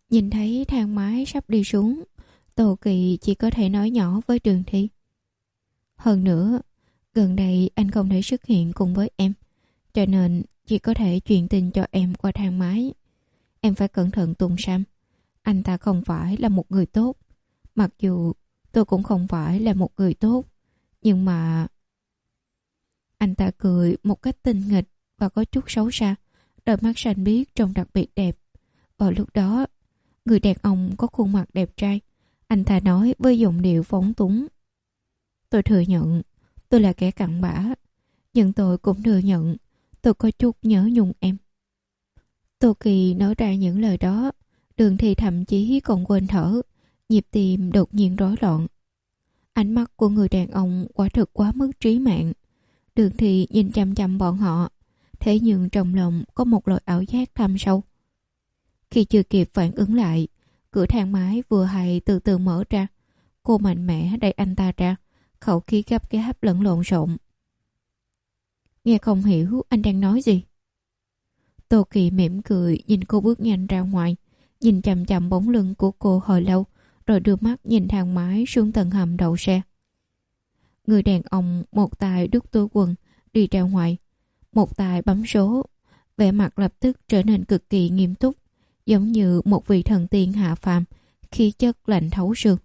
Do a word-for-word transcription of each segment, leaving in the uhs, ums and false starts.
Nhìn thấy thang máy sắp đi xuống, Tô Kỳ chỉ có thể nói nhỏ với Đường Thi. Hơn nữa, gần đây anh không thể xuất hiện cùng với em, cho nên chỉ có thể truyền tin cho em qua thang máy. Em phải cẩn thận Tùng Sam. Anh ta không phải là một người tốt. Mặc dù tôi cũng không phải là một người tốt, nhưng mà... Anh ta cười một cách tinh nghịch và có chút xấu xa, đôi mắt xanh biếc trông đặc biệt đẹp. Vào lúc đó, người đàn ông có khuôn mặt đẹp trai. Anh ta nói với giọng điệu phóng túng. Tôi thừa nhận, tôi là kẻ cặn bã. Nhưng tôi cũng thừa nhận, tôi có chút nhớ nhung em. Tô Kỳ nói ra những lời đó, Đường Thi thậm chí còn quên thở, nhịp tim đột nhiên rối loạn. Ánh mắt của người đàn ông quả thực quá mức trí mạng. Đường Thi nhìn chăm chăm bọn họ, thế nhưng trong lòng có một loại ảo giác thâm sâu. Khi chưa kịp phản ứng lại, cửa thang máy vừa hay từ từ mở ra. Cô mạnh mẽ đẩy anh ta ra, khẩu khí gấp gáp lẫn lộn xộn. Nghe không hiểu anh đang nói gì. Tô Kỳ mỉm cười nhìn cô bước nhanh ra ngoài, nhìn chằm chằm bóng lưng của cô hồi lâu, rồi đưa mắt nhìn thang máy xuống tầng hầm đậu xe. Người đàn ông một tay đút túi quần đi ra ngoài, một tay bấm số, vẻ mặt lập tức trở nên cực kỳ nghiêm túc, giống như một vị thần tiên hạ phàm, khí chất lạnh thấu xương.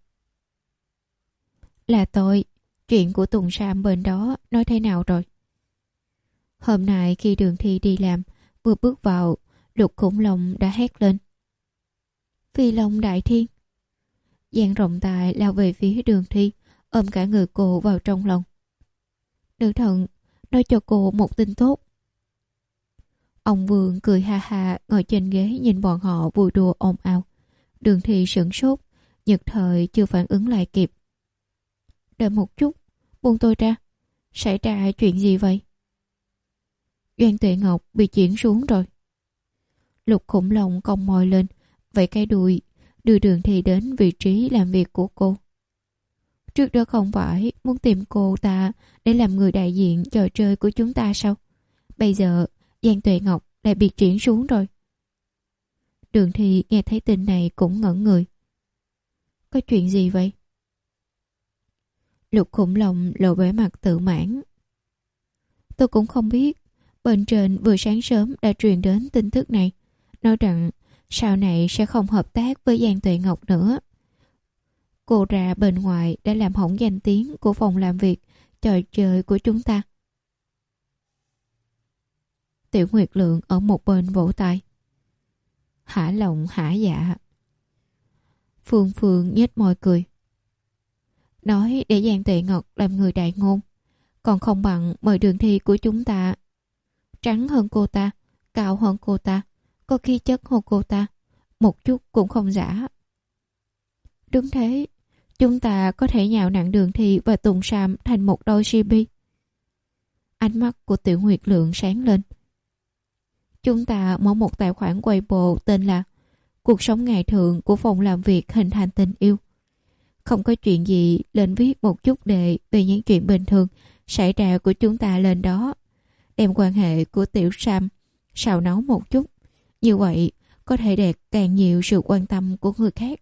Là tôi, chuyện của Tùng Sam bên đó nói thế nào rồi? Hôm nay khi Đường Thi đi làm, vừa bước vào, Lục Khủng Long đã hét lên. Phi Long Đại Thiên! Giang rộng tài lao về phía Đường Thi, ôm cả người cô vào trong lòng. Nữ thần, nói cho cô một tin tốt. Ông Vương cười ha ha ngồi trên ghế nhìn bọn họ vui đùa ồn ào. Đường Thi sửng sốt, nhất thời chưa phản ứng lại kịp. Đợi một chút, buông tôi ra. Xảy ra chuyện gì vậy? Doan Tuệ Ngọc bị chuyển xuống rồi. Lục Khủng Long cong môi lên, vẫy cái đùi, đưa Đường Thi đến vị trí làm việc của cô. Trước đó không phải muốn tìm cô ta để làm người đại diện trò chơi của chúng ta sao? Bây giờ Giang Tuệ Ngọc lại bị chuyển xuống rồi. Đường Thi nghe thấy tin này cũng ngẩn người. Có chuyện gì vậy? Lục Khủng Long lộ vẻ mặt tự mãn. Tôi cũng không biết. Bên trên vừa sáng sớm đã truyền đến tin tức này, nói rằng sau này sẽ không hợp tác với Giang Tuệ Ngọc nữa. Cô ra bên ngoài đã làm hỏng danh tiếng của phòng làm việc trò chơi của chúng ta. Tiểu Nguyệt Lượng ở một bên vỗ tay. Hả lòng hả dạ. Phương Phương nhếch môi cười. Nói để Giang Tuệ Ngọc làm người đại ngôn, còn không bằng mời Đường Thi của chúng ta. Trắng hơn cô ta, cao hơn cô ta, có khí chất hơn cô ta, một chút cũng không giả. Đúng thế, chúng ta có thể nhào nặn Đường Thi và Tùng Sam thành một đôi xê pê. Ánh mắt của Tiểu Nguyệt Lượng sáng lên. Chúng ta mở một tài khoản Weibo tên là Cuộc sống ngày thường của phòng làm việc hình thành tình yêu. Không có chuyện gì lên viết một chút đề về những chuyện bình thường xảy ra của chúng ta lên đó. Đem quan hệ của Tiểu Sam xào nấu một chút. Như vậy có thể đạt càng nhiều sự quan tâm của người khác.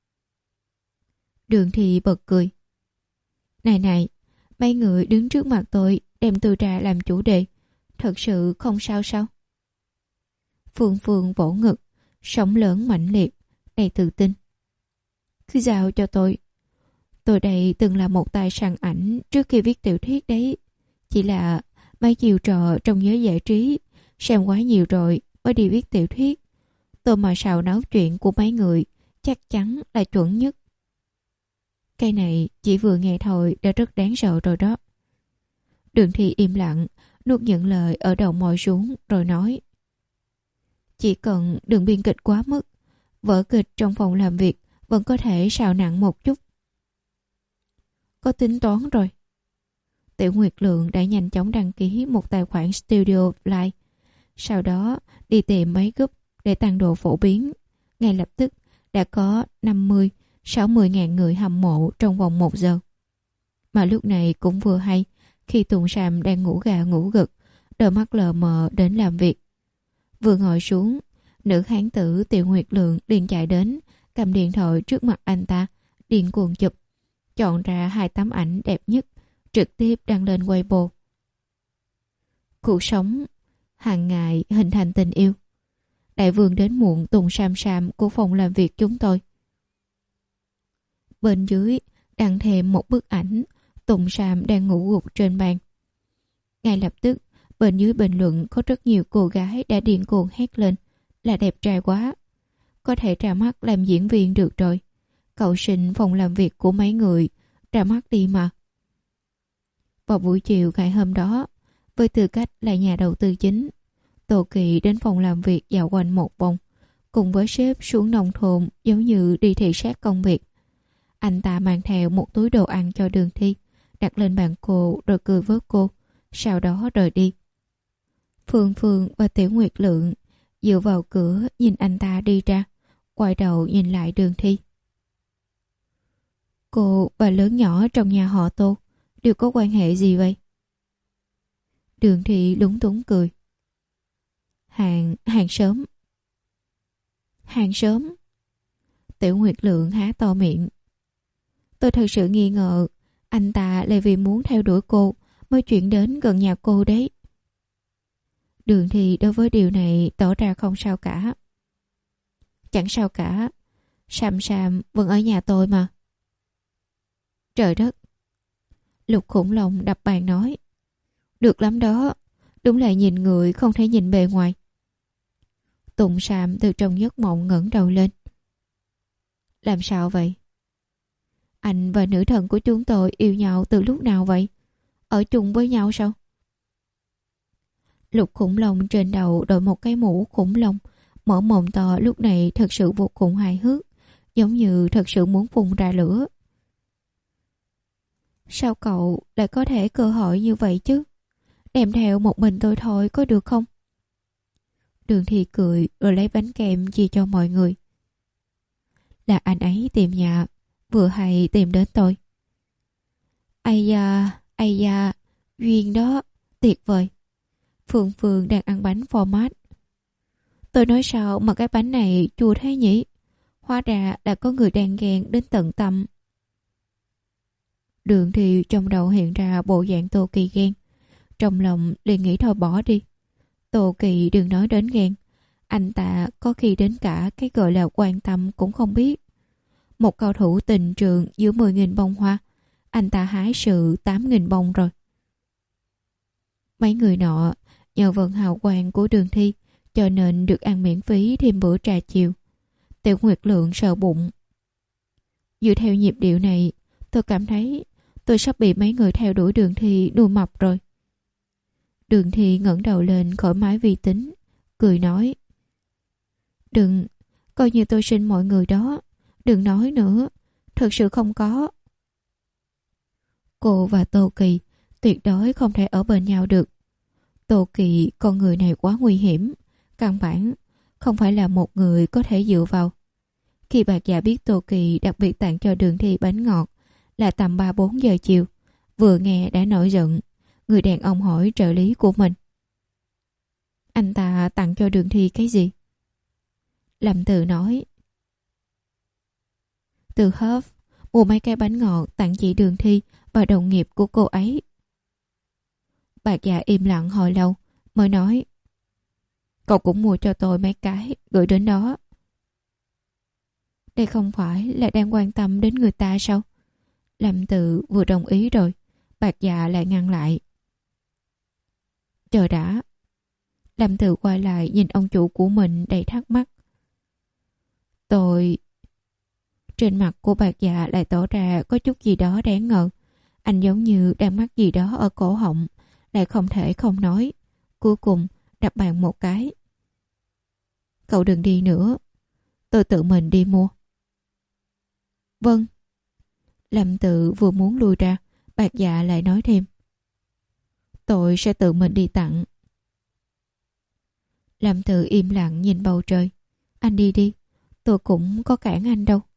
Đường Thi bật cười. Này này, mấy người đứng trước mặt tôi đem tôi ra làm chủ đề. Thật sự không sao sao? Phương Phương vỗ ngực, sống lớn mãnh liệt, đầy tự tin. Cứ giao cho tôi. Tôi đây từng là một tài săn ảnh trước khi viết tiểu thuyết đấy. Chỉ là mấy chiều trò trong giới giải trí xem quá nhiều rồi mới đi viết tiểu thuyết. Tôi mà xào nấu chuyện của mấy người chắc chắn là chuẩn nhất. Cái này chỉ vừa nghe thôi đã rất đáng sợ rồi đó. Đường Thi im lặng, nuốt những lời ở đầu môi xuống rồi nói. Chỉ cần đừng biên kịch quá mức, vở kịch trong phòng làm việc vẫn có thể xào nặng một chút. Có tính toán rồi. Tiểu Nguyệt Lượng đã nhanh chóng đăng ký một tài khoản Studio Fly, sau đó đi tìm mấy group để tăng độ phổ biến. Ngay lập tức đã có năm mươi sáu mươi ngàn người hâm mộ trong vòng một giờ. Mà lúc này cũng vừa hay khi Tùng Sam đang ngủ gà ngủ gật, đôi mắt lờ mờ đến làm việc. Vừa ngồi xuống, Nữ hán tử Tiểu Nguyệt Lượng liền chạy đến, cầm điện thoại trước mặt anh ta, điên cuồng chụp, chọn ra hai tấm ảnh đẹp nhất, trực tiếp đăng lên Weibo. Cuộc sống hàng ngày hình thành tình yêu. Đại vương đến muộn Tùng Sam Sam của phòng làm việc chúng tôi. Bên dưới đăng thêm một bức ảnh Tùng Sam đang ngủ gục trên bàn. Ngay lập tức bên dưới bình luận có rất nhiều cô gái đã điên cuồng hét lên là đẹp trai quá, có thể ra mắt làm diễn viên được rồi, cậu xin phòng làm việc của mấy người ra mắt đi mà. Vào buổi chiều ngày hôm đó, với tư cách là nhà đầu tư chính, Tô Kỳ đến phòng làm việc dạo quanh một vòng, cùng với sếp xuống nông thôn giống như đi thị sát công việc. Anh ta mang theo một túi đồ ăn cho Đường Thi, đặt lên bàn cô rồi cười với cô, sau đó rời đi. Phương Phương và Tiểu Nguyệt Lượng dựa vào cửa nhìn anh ta đi ra, quay đầu nhìn lại Đường Thi. Cô và lớn nhỏ trong nhà họ Tô đều có quan hệ gì vậy? Đường Thi lúng túng cười. Hàng, hàng xóm. Hàng xóm? Tiểu Nguyệt Lượng há to miệng. Tôi thật sự nghi ngờ anh ta lại vì muốn theo đuổi cô mới chuyển đến gần nhà cô đấy. Đường Thi đối với điều này tỏ ra không sao cả. Chẳng sao cả, Sam Sam vẫn ở nhà tôi mà. Trời đất! Lục Khủng Long đập bàn nói. Được lắm đó, đúng là nhìn người không thể nhìn bề ngoài. Tùng Sam từ trong giấc mộng ngẩng đầu lên. Làm sao vậy? Anh và nữ thần của chúng tôi yêu nhau từ lúc nào vậy? Ở chung với nhau sao? Lục Khủng Long trên đầu đội một cái mũ khủng long, mở mồm to lúc này thật sự vô cùng hài hước, giống như thật sự muốn phun ra lửa. Sao cậu lại có thể cơ hội như vậy chứ? Đem theo một mình tôi thôi có được không? Đường Thi cười rồi lấy bánh kem chia cho mọi người. Là anh ấy tìm nhà, vừa hay tìm đến tôi. Ây da, ây da, duyên đó, tuyệt vời. Phương Phương đang ăn bánh format. Tôi nói sao mà cái bánh này chua thế nhỉ? Hóa ra đã có người đang ghen đến tận tâm. Đường Thi trong đầu hiện ra bộ dạng Tô Kỳ ghen. Trong lòng liền nghĩ thôi bỏ đi. Tô Kỳ đừng nói đến ghen. Anh ta có khi đến cả cái gọi là quan tâm cũng không biết. Một cầu thủ tình trường giữa mười nghìn bông hoa, anh ta hái sự tám nghìn bông rồi. Mấy người nọ nhờ vận hào quang của Đường Thi cho nên được ăn miễn phí thêm bữa trà chiều. Tiểu Nguyệt Lượng sợ bụng. Dựa theo nhịp điệu này, tôi cảm thấy tôi sắp bị mấy người theo đuổi Đường Thi đuôi mập rồi. Đường Thi ngẩng đầu lên khỏi máy vi tính, cười nói. Đừng, coi như tôi xin mọi người đó. Đừng nói nữa, thật sự không có. Cô và Tô Kỳ tuyệt đối không thể ở bên nhau được. Tô Kỳ, con người này quá nguy hiểm, căn bản không phải là một người có thể dựa vào. Khi Bạc Dạ biết Tô Kỳ đặc biệt tặng cho Đường Thi bánh ngọt là tầm ba bốn giờ chiều, vừa nghe đã nổi giận. Người đàn ông hỏi trợ lý của mình. Anh ta tặng cho Đường Thi cái gì? Lâm Từ nói. Từ Hớp mua mấy cái bánh ngọt tặng chị Đường Thi và đồng nghiệp của cô ấy. Bạc Dạ im lặng hồi lâu mới nói. Cậu cũng mua cho tôi mấy cái gửi đến đó. Đây không phải là đang quan tâm đến người ta sao? Lâm Từ vừa đồng ý rồi, Bạc Dạ lại ngăn lại. Chờ đã. Lâm Từ quay lại nhìn ông chủ của mình đầy thắc mắc. Tôi... Trên mặt của Bạc Dạ lại tỏ ra có chút gì đó đáng ngờ. Anh giống như đang mắc gì đó ở cổ họng, lại không thể không nói. Cuối cùng đập bàn một cái. Cậu đừng đi nữa, tôi tự mình đi mua. Vâng. Lâm Tự vừa muốn lui ra, Bạc Dạ lại nói thêm. Tôi sẽ tự mình đi tặng. Lâm Tự im lặng nhìn bầu trời. Anh đi đi, tôi cũng có cản anh đâu.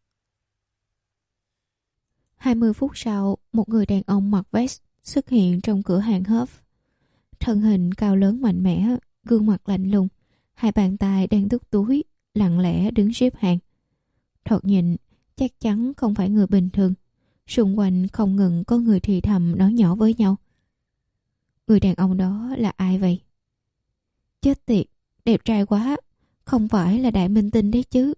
Hai mươi phút sau, một người đàn ông mặc vest xuất hiện trong cửa hàng Hớp. Thân hình cao lớn mạnh mẽ, gương mặt lạnh lùng, Hai bàn tay đang đút túi, lặng lẽ đứng xếp hàng. Thoạt nhìn, chắc chắn không phải người bình thường. Xung quanh không ngừng có người thì thầm nói nhỏ với nhau. Người đàn ông đó là ai vậy? Chết tiệt, đẹp trai quá, không phải là đại minh tinh đấy chứ.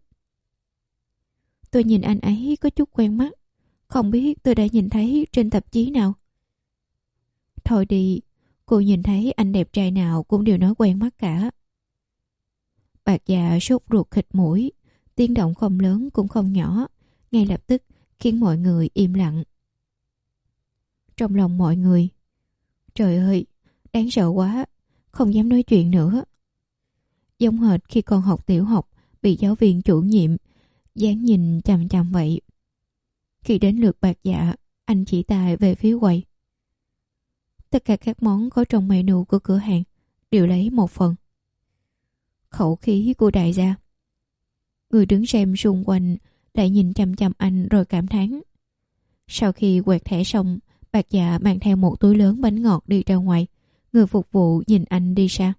Tôi nhìn anh ấy có chút quen mắt, không biết tôi đã nhìn thấy trên tạp chí nào. Thôi đi, cô nhìn thấy anh đẹp trai nào cũng đều nói quen mắt cả. Bạc già sốt ruột khịt mũi, tiếng động không lớn cũng không nhỏ, ngay lập tức khiến mọi người im lặng. Trong lòng mọi người, trời ơi, đáng sợ quá, không dám nói chuyện nữa. Giống hệt khi còn học tiểu học bị giáo viên chủ nhiệm dán nhìn chằm chằm vậy. Khi đến lượt bạc dạ, anh chỉ tay về phía quầy. Tất cả các món có trong menu của cửa hàng đều lấy một phần. Khẩu khí của đại gia. Người đứng xem xung quanh lại nhìn chằm chằm anh rồi cảm thán. Sau khi quẹt thẻ xong, bạc dạ mang theo một túi lớn bánh ngọt đi ra ngoài. Người phục vụ nhìn anh đi xa.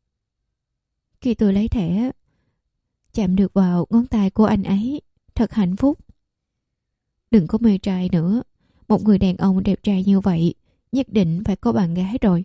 Khi tôi lấy thẻ, chạm được vào ngón tay của anh ấy, thật hạnh phúc. Đừng có mê trai nữa, một người đàn ông đẹp trai như vậy nhất định phải có bạn gái rồi.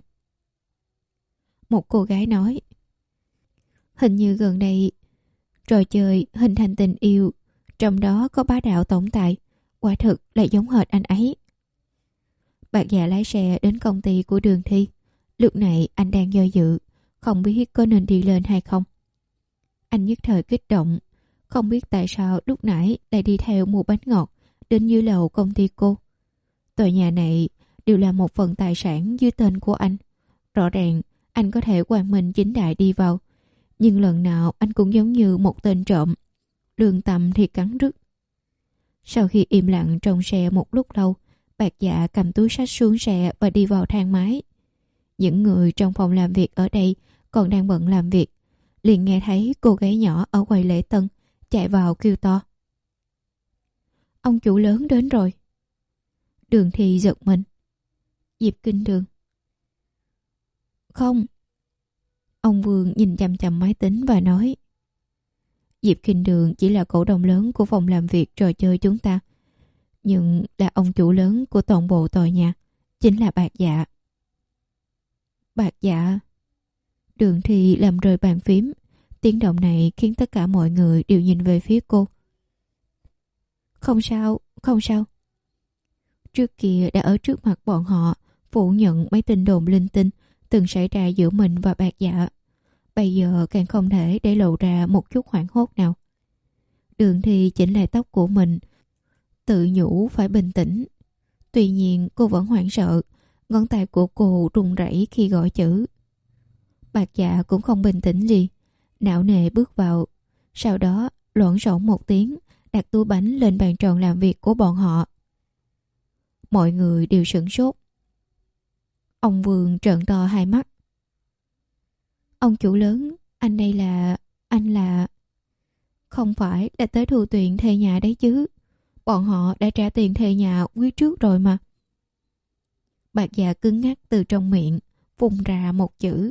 Một cô gái nói, hình như gần đây trò chơi hình thành tình yêu, trong đó có bá đạo tổng tài, quả thực là giống hệt anh ấy. Bạc già lái xe đến công ty của Đường Thi. Lúc này anh đang do dự, không biết có nên đi lên hay không. Anh nhất thời kích động, không biết tại sao lúc nãy lại đi theo mua bánh ngọt đến dưới lầu công ty cô. Tòa nhà này đều là một phần tài sản dưới tên của anh. Rõ ràng anh có thể quang minh chính đại đi vào, nhưng lần nào anh cũng giống như một tên trộm, lương tâm thì cắn rứt. Sau khi im lặng trong xe một lúc lâu, bạc dạ cầm túi xách xuống xe và đi vào thang máy. Những người trong phòng làm việc ở đây còn đang bận làm việc, liền nghe thấy cô gái nhỏ ở quầy lễ tân chạy vào kêu to. Ông chủ lớn đến rồi. Đường Thi giật mình. Diệp Kinh Đường. Không. Ông Vương nhìn chằm chằm máy tính và nói, Diệp Kinh Đường chỉ là cổ đông lớn của phòng làm việc trò chơi chúng ta, nhưng là ông chủ lớn của toàn bộ tòa nhà, chính là bạc dạ. Bạc dạ. Đường Thi làm rơi bàn phím. Tiếng động này khiến tất cả mọi người đều nhìn về phía cô. Không sao, không sao. Trước kia đã ở trước mặt bọn họ phủ nhận mấy tin đồn linh tinh từng xảy ra giữa mình và bạc dạ. Bây giờ càng không thể để lộ ra một chút hoảng hốt nào. Đường Thi chỉnh lại tóc của mình, tự nhủ phải bình tĩnh. Tuy nhiên cô vẫn hoảng sợ, ngón tay của cô run rẩy khi gọi chữ. Bạc dạ cũng không bình tĩnh gì, não nề bước vào, sau đó loảng xoảng một tiếng đặt túi bánh lên bàn tròn làm việc của bọn họ. Mọi người đều sửng sốt. Ông Vương trợn to hai mắt. Ông chủ lớn, anh đây là... anh là... Không phải là tới thu tiền thuê nhà đấy chứ. Bọn họ đã trả tiền thuê nhà quý trước rồi mà. Bạc dạ cứng ngắc từ trong miệng phun ra một chữ.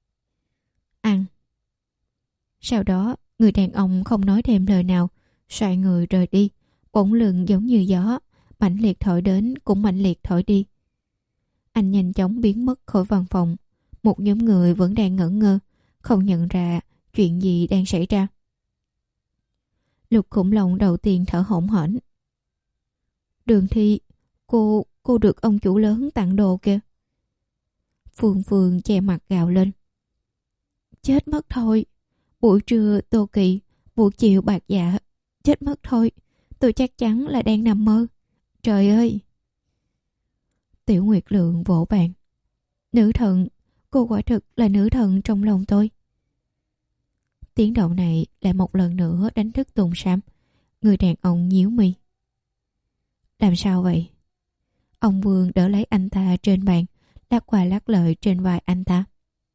Ăn. Sau đó người đàn ông không nói thêm lời nào, xoay người rời đi. Bỗng lưng giống như gió, mạnh liệt thổi đến cũng mạnh liệt thổi đi. Anh nhanh chóng biến mất khỏi văn phòng. Một nhóm người vẫn đang ngẩn ngơ, không nhận ra chuyện gì đang xảy ra. Lục Khủng Long đầu tiên thở hổn hển. Đường Thi, cô, cô được ông chủ lớn tặng đồ kìa. Phương Phương che mặt gào lên. Chết mất thôi. Buổi trưa Tô Kỳ, buổi chiều bạc dạ. Chết mất thôi. Tôi chắc chắn là đang nằm mơ. Trời ơi. Tiểu Nguyệt Lượng vỗ bàn. Nữ thần, cô quả thực là nữ thần trong lòng tôi. Tiếng động này lại một lần nữa đánh thức Tùng Sam. Người đàn ông nhíu mi. Làm sao vậy? Ông Vương đỡ lấy anh ta trên bàn, lắc qua lắc lợi trên vai anh ta.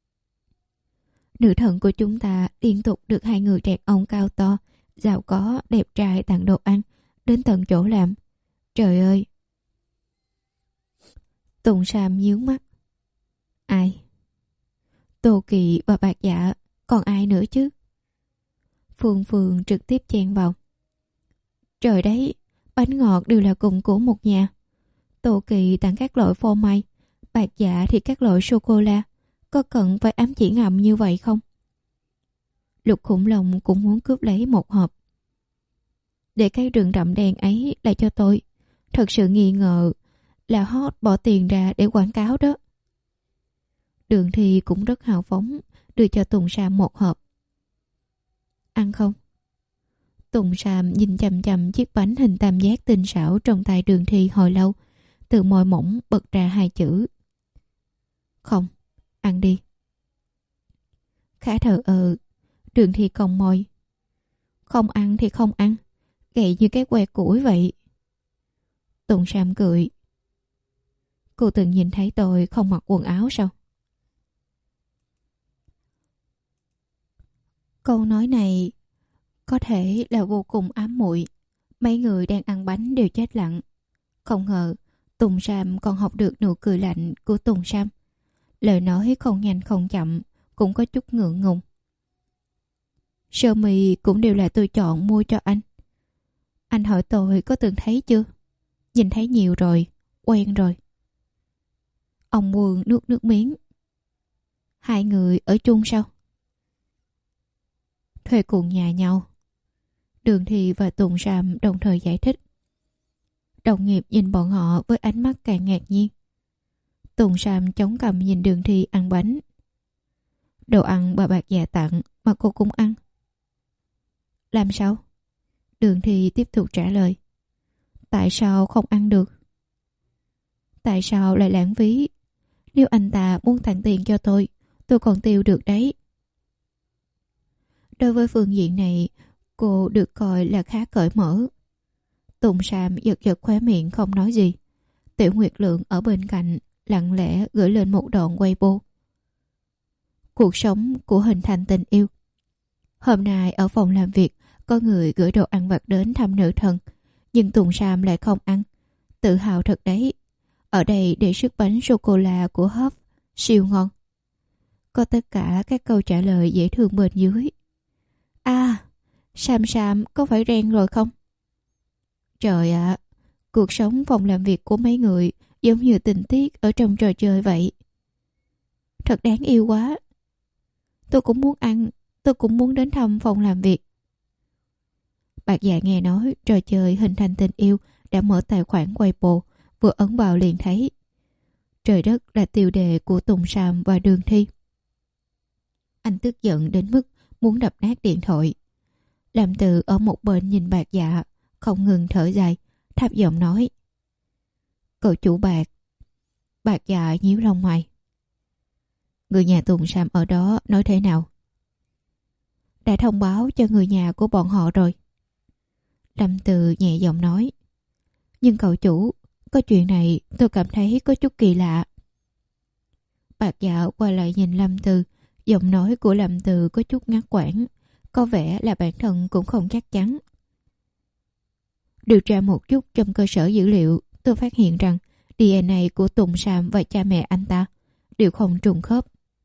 Nữ thần của chúng ta liên tục được hai người đàn ông cao to, giàu có, đẹp trai tặng đồ ăn đến tận chỗ làm. Trời ơi. Tùng Sam nhíu mắt. Ai? Tô Kỳ và bạc dạ còn ai nữa chứ? Phương Phương trực tiếp chen vào. Trời đấy, bánh ngọt đều là cùng của một nhà. Tô Kỳ tặng các loại phô mai, Bạc Dạ thì các loại sô-cô-la. Có cần phải ám chỉ ngầm như vậy không? Lục Khủng Long cũng muốn cướp lấy một hộp. Để cái rừng rậm đen ấy lại cho tôi. Thật sự nghi ngờ là hot bỏ tiền ra để quảng cáo đó. Đường Thi cũng rất hào phóng, đưa cho Tùng Sam một hộp. Ăn không? Tùng Sam nhìn chằm chằm chiếc bánh hình tam giác tinh xảo trong tay Đường Thi hồi lâu, từ môi mỏng bật ra hai chữ. Không, ăn đi. Khá thờ ơ, Đường Thi cong môi. Không ăn thì không ăn, gậy như cái que củi vậy. Tùng Sam cười. Cô từng nhìn thấy tôi không mặc quần áo sao? Câu nói này có thể là vô cùng ám muội. Mấy người đang ăn bánh đều chết lặng. Không ngờ Tùng Sam còn học được nụ cười lạnh của Tùng Sam. Lời nói không nhanh không chậm, cũng có chút ngượng ngùng. Sơ mi cũng đều là tôi chọn mua cho anh. Anh hỏi tôi có từng thấy chưa? Nhìn thấy nhiều rồi, quen rồi. Ông Quân nuốt nước miếng. Hai người ở chung sao? Thuê cùng nhà nhau. Đường Thi và Tùng Sam đồng thời giải thích. Đồng nghiệp nhìn bọn họ với ánh mắt càng ngạc nhiên. Tùng Sam chống cằm nhìn Đường Thi ăn bánh. Đồ ăn bà Bạc Dạ tặng mà cô cũng ăn. Làm sao? Đường Thi tiếp tục trả lời. Tại sao không ăn được? Tại sao lại lãng phí? Nếu anh ta muốn tặng tiền cho tôi, tôi còn tiêu được đấy. Đối với phương diện này, cô được coi là khá cởi mở. Tùng Sam giật giật khóe miệng không nói gì. Tiểu Nguyệt Lượng ở bên cạnh lặng lẽ gửi lên một đoạn Weibo. Cuộc sống của hình thành tình yêu. Hôm nay ở phòng làm việc có người gửi đồ ăn vặt đến thăm nữ thần, nhưng Tùng Sam lại không ăn. Tự hào thật đấy. Ở đây để sức bánh sô-cô-la của Hop siêu ngon. Có tất cả các câu trả lời dễ thương bên dưới. À, Sam Sam có phải ren rồi không? Trời ạ, à, cuộc sống phòng làm việc của mấy người giống như tình tiết ở trong trò chơi vậy. Thật đáng yêu quá. Tôi cũng muốn ăn, tôi cũng muốn đến thăm phòng làm việc. Bạc Dạ nghe nói trò chơi hình thành tình yêu đã mở tài khoản Weibo, vừa ấn vào liền thấy. Trời đất là tiêu đề của Tùng Sam và Đường Thi. Anh tức giận đến mức muốn đập nát điện thoại. Làm Từ ở một bên nhìn Bạc Dạ, không ngừng thở dài, thấp giọng nói. Cậu chủ Bạc. Bạc Dạ nhíu lông mày. Người nhà Tùng Sam ở đó nói thế nào? Đã thông báo cho người nhà của bọn họ rồi. Lâm Từ nhẹ giọng nói. Nhưng cậu chủ, có chuyện này tôi cảm thấy có chút kỳ lạ. Bạc Dạ quay lại nhìn Lâm Từ. Giọng nói của Lâm Từ có chút ngắt quãng, có vẻ là bản thân cũng không chắc chắn. Điều tra một chút trong cơ sở dữ liệu, tôi phát hiện rằng đê en a của Tùng Sam và cha mẹ anh ta đều không trùng khớp.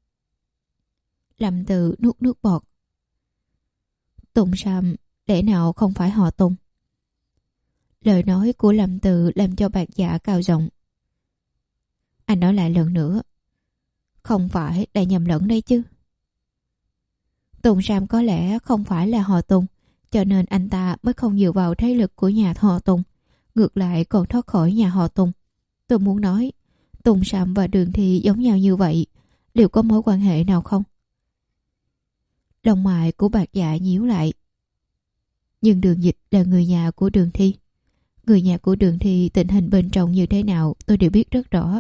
Lâm Từ nuốt nước bọt. Tùng Sam lẽ nào không phải họ Tùng? Lời nói của Lâm Từ làm cho Bạc Dạ cao giọng. Anh nói lại lần nữa. Không phải là nhầm lẫn đấy chứ? Tùng Sam có lẽ không phải là họ Tùng, cho nên anh ta mới không dựa vào thế lực của nhà họ Tùng, ngược lại còn thoát khỏi nhà họ Tùng. Tôi muốn nói, Tùng Sam và Đường Thi giống nhau như vậy, liệu có mối quan hệ nào không? Lông mày của Bạc Dạ nhíu lại. Nhưng Đường Dịch là người nhà của Đường Thi. Người nhà của Đường Thi tình hình bên trong như thế nào tôi đều biết rất rõ.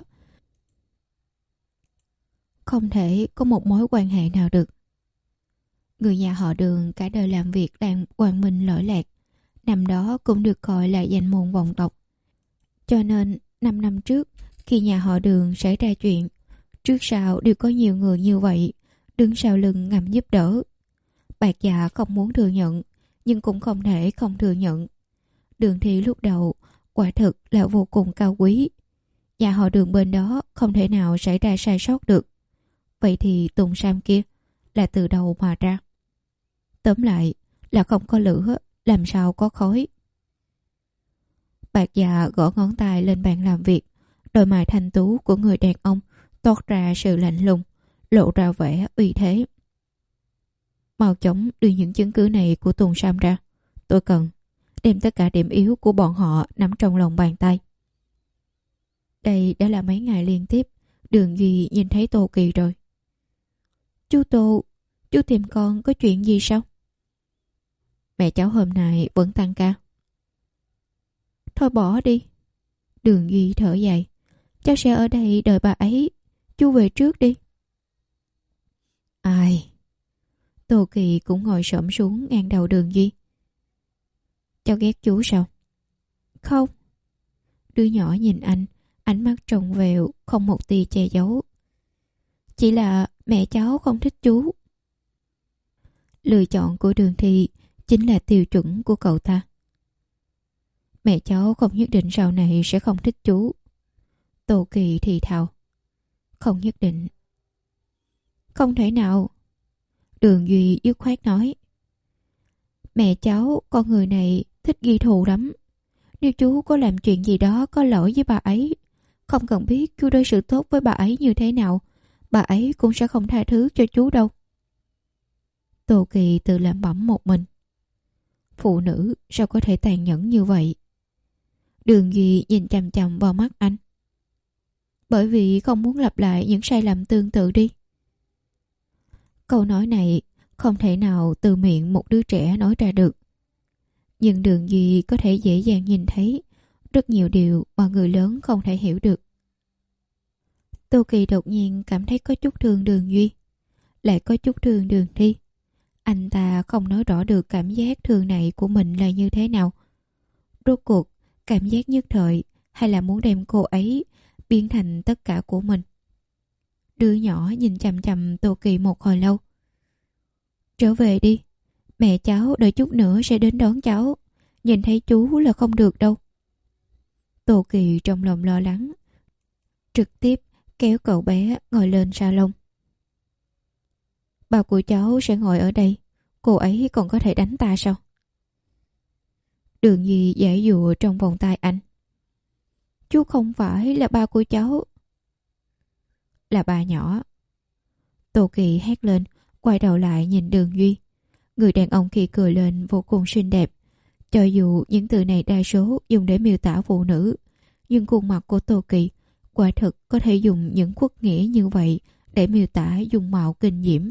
Không thể có một mối quan hệ nào được. Người nhà họ Đường cả đời làm việc đang quang minh lỗi lạc, năm đó cũng được coi là danh môn vọng tộc. Cho nên năm năm trước khi nhà họ Đường xảy ra chuyện, trước sau đều có nhiều người như vậy đứng sau lưng ngầm giúp đỡ. Bạc Dạ không muốn thừa nhận, nhưng cũng không thể không thừa nhận. Đường Thi lúc đầu quả thực là vô cùng cao quý. Nhà họ Đường bên đó không thể nào xảy ra sai sót được. Vậy thì Tùng Sam kia là từ đâu mà ra. Tóm lại là không có lửa, làm sao có khói. Bạc Dạ gõ ngón tay lên bàn làm việc, đôi mày thanh tú của người đàn ông toát ra sự lạnh lùng, lộ ra vẻ uy thế. Mau chóng đưa những chứng cứ này của Tùng Sam ra. Tôi cần đem tất cả điểm yếu của bọn họ nắm trong lòng bàn tay. Đây đã là mấy ngày liên tiếp Đường Duy nhìn thấy Tô Kỳ rồi. Chú Tô, chú tìm con có chuyện gì sao? Mẹ cháu hôm nay vẫn tăng ca. Thôi bỏ đi. Đường Duy thở dài. Cháu sẽ ở đây đợi bà ấy. Chú về trước đi. Ai? Tô Kỳ cũng ngồi xổm xuống ngang đầu Đường Duy. Cháu ghét chú sao? Không. Đứa nhỏ nhìn anh, ánh mắt trong veo, không một tia che giấu. Chỉ là mẹ cháu không thích chú. Lựa chọn của Đường Thi chính là tiêu chuẩn của cậu ta. Mẹ cháu không nhất định sau này sẽ không thích chú. Tô Kỳ thì thào. Không nhất định. Không thể nào. Đường Duy dứt khoát nói. Mẹ cháu, con người này thích ghi thù lắm. Nếu chú có làm chuyện gì đó có lỗi với bà ấy, không cần biết chú đối xử tốt với bà ấy như thế nào, bà ấy cũng sẽ không tha thứ cho chú đâu. Tô Kỳ tự lẩm bẩm một mình. Phụ nữ sao có thể tàn nhẫn như vậy? Đường Duy nhìn chằm chằm vào mắt anh. Bởi vì không muốn lặp lại những sai lầm tương tự đi. Câu nói này không thể nào từ miệng một đứa trẻ nói ra được. Nhưng Đường Duy có thể dễ dàng nhìn thấy rất nhiều điều mà người lớn không thể hiểu được. Tô Kỳ đột nhiên cảm thấy có chút thương Đường Duy, lại có chút thương Đường Thi. Anh ta không nói rõ được cảm giác thương này của mình là như thế nào. Rốt cuộc, cảm giác nhất thời hay là muốn đem cô ấy biến thành tất cả của mình. Đứa nhỏ nhìn chằm chằm Tô Kỳ một hồi lâu. Trở về đi. Mẹ cháu đợi chút nữa sẽ đến đón cháu. Nhìn thấy chú là không được đâu. Tô Kỳ trong lòng lo lắng, trực tiếp kéo cậu bé ngồi lên salon. Bà của cháu sẽ ngồi ở đây. Cô ấy còn có thể đánh ta sao? Đường Duy giãy giụa trong vòng tay anh. Chú không phải là ba của cháu. Là bà nhỏ. Tô Kỳ hét lên, quay đầu lại nhìn Đường Duy. Người đàn ông khi cười lên vô cùng xinh đẹp. Cho dù những từ này đa số dùng để miêu tả phụ nữ, nhưng khuôn mặt của Tô Kỳ quả thực có thể dùng những khuất nghĩa như vậy để miêu tả dung mạo kinh diễm.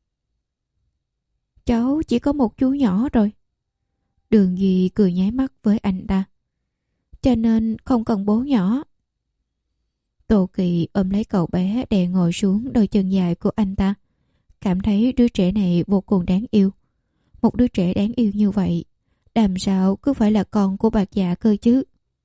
Cháu chỉ có một chú nhỏ rồi. Đường Duy cười nháy mắt với anh ta. Cho nên không cần bố nhỏ. Tô Kỳ ôm lấy cậu bé đè ngồi xuống đôi chân dài của anh ta. Cảm thấy đứa trẻ này vô cùng đáng yêu. Một đứa trẻ đáng yêu như vậy, làm sao cứ phải là con của Bạc Dạ cơ chứ?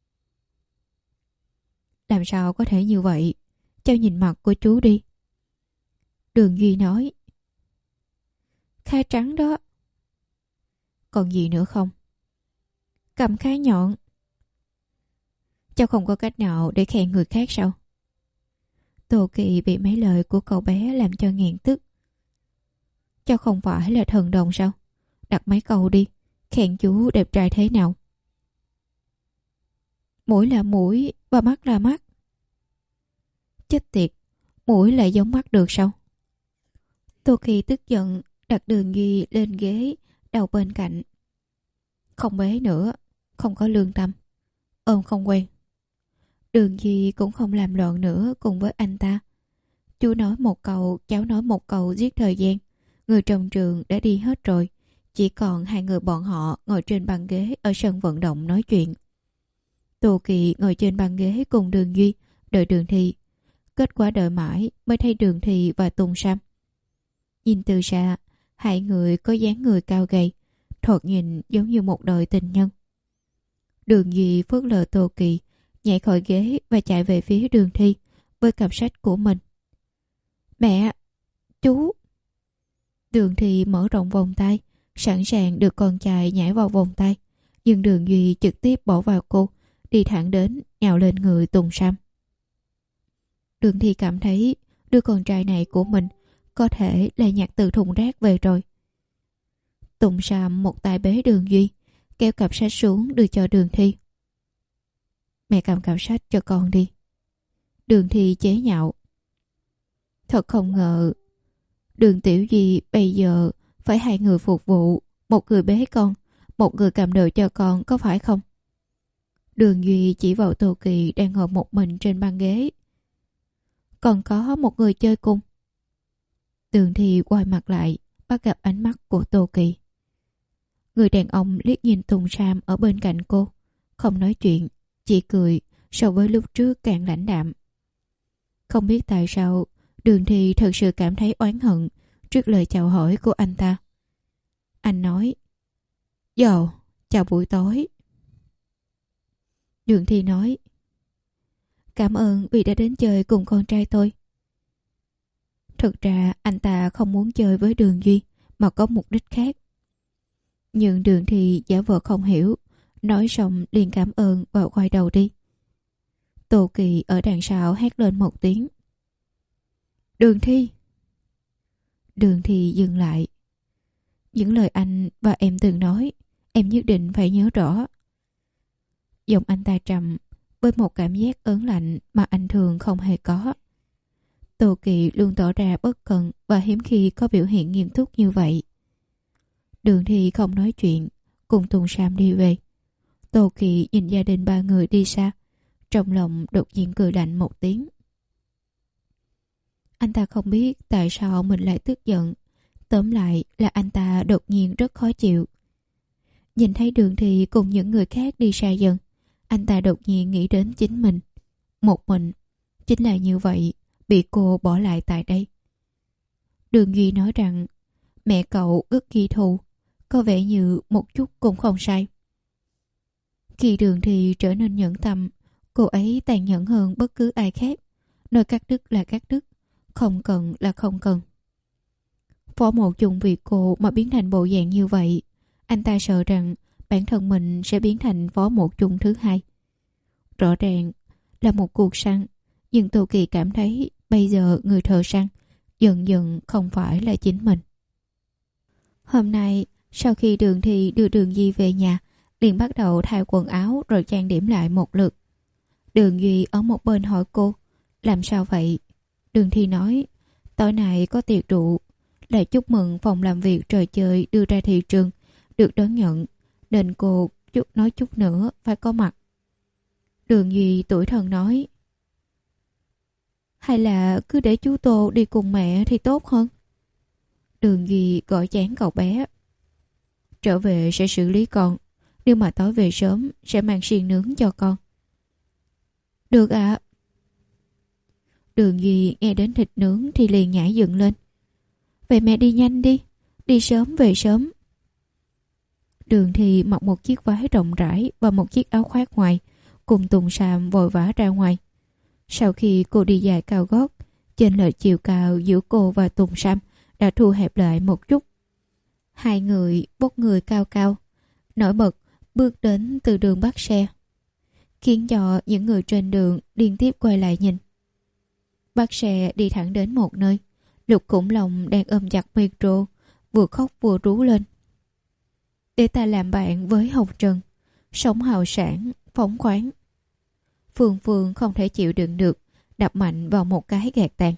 Làm sao có thể như vậy? Cháu nhìn mặt của chú đi. Đường Duy nói. Khá trắng đó. Còn gì nữa không? Cầm khá nhọn. Cháu không có cách nào để khen người khác sao? Tô Kỳ bị mấy lời của cậu bé làm cho nghẹn tức. Cháu không phải là thần đồng sao? Đặt mấy câu đi, khen chú đẹp trai thế nào? Mũi là mũi và mắt là mắt. Chết tiệt, mũi lại giống mắt được sao? Tô Kỳ tức giận đặt Đường Duy lên ghế đầu bên cạnh. Không bế nữa, không có lương tâm, ôm không quen. Đường Duy cũng không làm loạn nữa cùng với anh ta. Chú nói một câu, cháu nói một câu giết thời gian. Người trong trường đã đi hết rồi, chỉ còn hai người bọn họ ngồi trên băng ghế ở sân vận động nói chuyện. Tô Kỳ ngồi trên băng ghế cùng Đường Duy đợi Đường Thi. Kết quả đợi mãi mới thấy Đường Thi và Tùng Sam. Nhìn từ xa, hai người có dáng người cao gầy, thoạt nhìn giống như một đôi tình nhân. Đường Duy phớt lờ Tô Kỳ, nhảy khỏi ghế và chạy về phía Đường Thi với cặp sách của mình. Mẹ! Chú! Đường Thi mở rộng vòng tay, sẵn sàng được con trai nhảy vào vòng tay. Nhưng Đường Duy trực tiếp bỏ vào cô, đi thẳng đến nhào lên người Tùng Sam. Đường Thi cảm thấy đứa con trai này của mình có thể là nhặt từ thùng rác về rồi. Tùng Sam một tay bế Đường Duy, kéo cặp sách xuống đưa cho Đường Thi. Mẹ cầm cặp sách cho con đi. Đường Thi chế nhạo. Thật không ngờ Đường Tiểu Duy bây giờ phải hai người phục vụ, một người bế con, một người cầm đồ cho con, có phải không? Đường Duy chỉ vào Tô Kỳ đang ngồi một mình trên băng ghế. Còn có một người chơi cùng. Đường Thi quay mặt lại, bắt gặp ánh mắt của Tô Kỳ. Người đàn ông liếc nhìn Tùng Sam ở bên cạnh cô, không nói chuyện, chỉ cười, so với lúc trước càng lãnh đạm. Không biết tại sao Đường Thi thật sự cảm thấy oán hận trước lời chào hỏi của anh ta. Anh nói: "Dồ, chào buổi tối." Đường Thi nói: "Cảm ơn vì đã đến chơi cùng con trai tôi." Thực ra anh ta không muốn chơi với Đường Duy mà có mục đích khác. Nhưng Đường Thi giả vờ không hiểu, nói xong liền cảm ơn và quay đầu đi. Tô Kỳ ở đằng sau hét lên một tiếng: "Đường Thi!" Đường Thi dừng lại. Những lời anh và em từng nói, em nhất định phải nhớ rõ. Giọng anh ta trầm, với một cảm giác ớn lạnh mà anh thường không hề có. Tô Kỳ luôn tỏ ra bất cần và hiếm khi có biểu hiện nghiêm túc như vậy. Đường Thi không nói chuyện, cùng Tùng Sam đi về. Tô Kỳ nhìn gia đình ba người đi xa, trong lòng đột nhiên cười lạnh một tiếng. Anh ta không biết tại sao mình lại tức giận. Tóm lại là anh ta đột nhiên rất khó chịu. Nhìn thấy Đường Thi cùng những người khác đi xa dần, anh ta đột nhiên nghĩ đến chính mình. Một mình, chính là như vậy, bị cô bỏ lại tại đây. Đường Duy nói rằng mẹ cậu ức ghi thù, có vẻ như một chút cũng không sai. Khi Đường Thi trở nên nhẫn tâm, cô ấy tàn nhẫn hơn bất cứ ai khác. Nói cắt đứt là cắt đứt, không cần là không cần. Phó Mộ Chung vì cô mà biến thành bộ dạng như vậy. Anh ta sợ rằng bản thân mình sẽ biến thành Phó Mộ Chung thứ hai. Rõ ràng là một cuộc săn, nhưng Tô Kỳ cảm thấy bây giờ người thợ săn dần dần không phải là chính mình. Hôm nay, sau khi Đường Thi đưa Đường Duy về nhà, liền bắt đầu thay quần áo rồi trang điểm lại một lượt. Đường Duy ở một bên hỏi cô: "Làm sao vậy?" Đường Thi nói: "Tối nay có tiệc rượu, là chúc mừng phòng làm việc trò chơi đưa ra thị trường được đón nhận, nên cô chút nói chút nữa phải có mặt." Đường Duy tủi thân nói: "Hay là cứ để chú Tô đi cùng mẹ thì tốt hơn." Đường Duy gõ chán cậu bé: "Trở về sẽ xử lý con, nếu mà tối về sớm sẽ mang xiên nướng cho con." "Được ạ." Đường Duy nghe đến thịt nướng thì liền nhảy dựng lên: "Vậy mẹ đi nhanh đi, đi sớm về sớm." Đường Thi mặc một chiếc váy rộng rãi và một chiếc áo khoác ngoài, cùng Tùng Sam vội vã ra ngoài. Sau khi cô đi giày cao gót, chênh lệch chiều cao giữa cô và Tùng Sam đã thu hẹp lại một chút. Hai người bốc người cao cao, nổi bật bước đến từ đường bắt xe, khiến cho những người trên đường liên tiếp quay lại nhìn. Bắt xe đi thẳng đến một nơi, Lục Khủng Long đang ôm chặt micro, vừa khóc vừa rú lên: "Để ta làm bạn với Hồng Trần, sống hào sản, phóng khoáng." Phương Phương không thể chịu đựng được, đập mạnh vào một cái gạt tàn.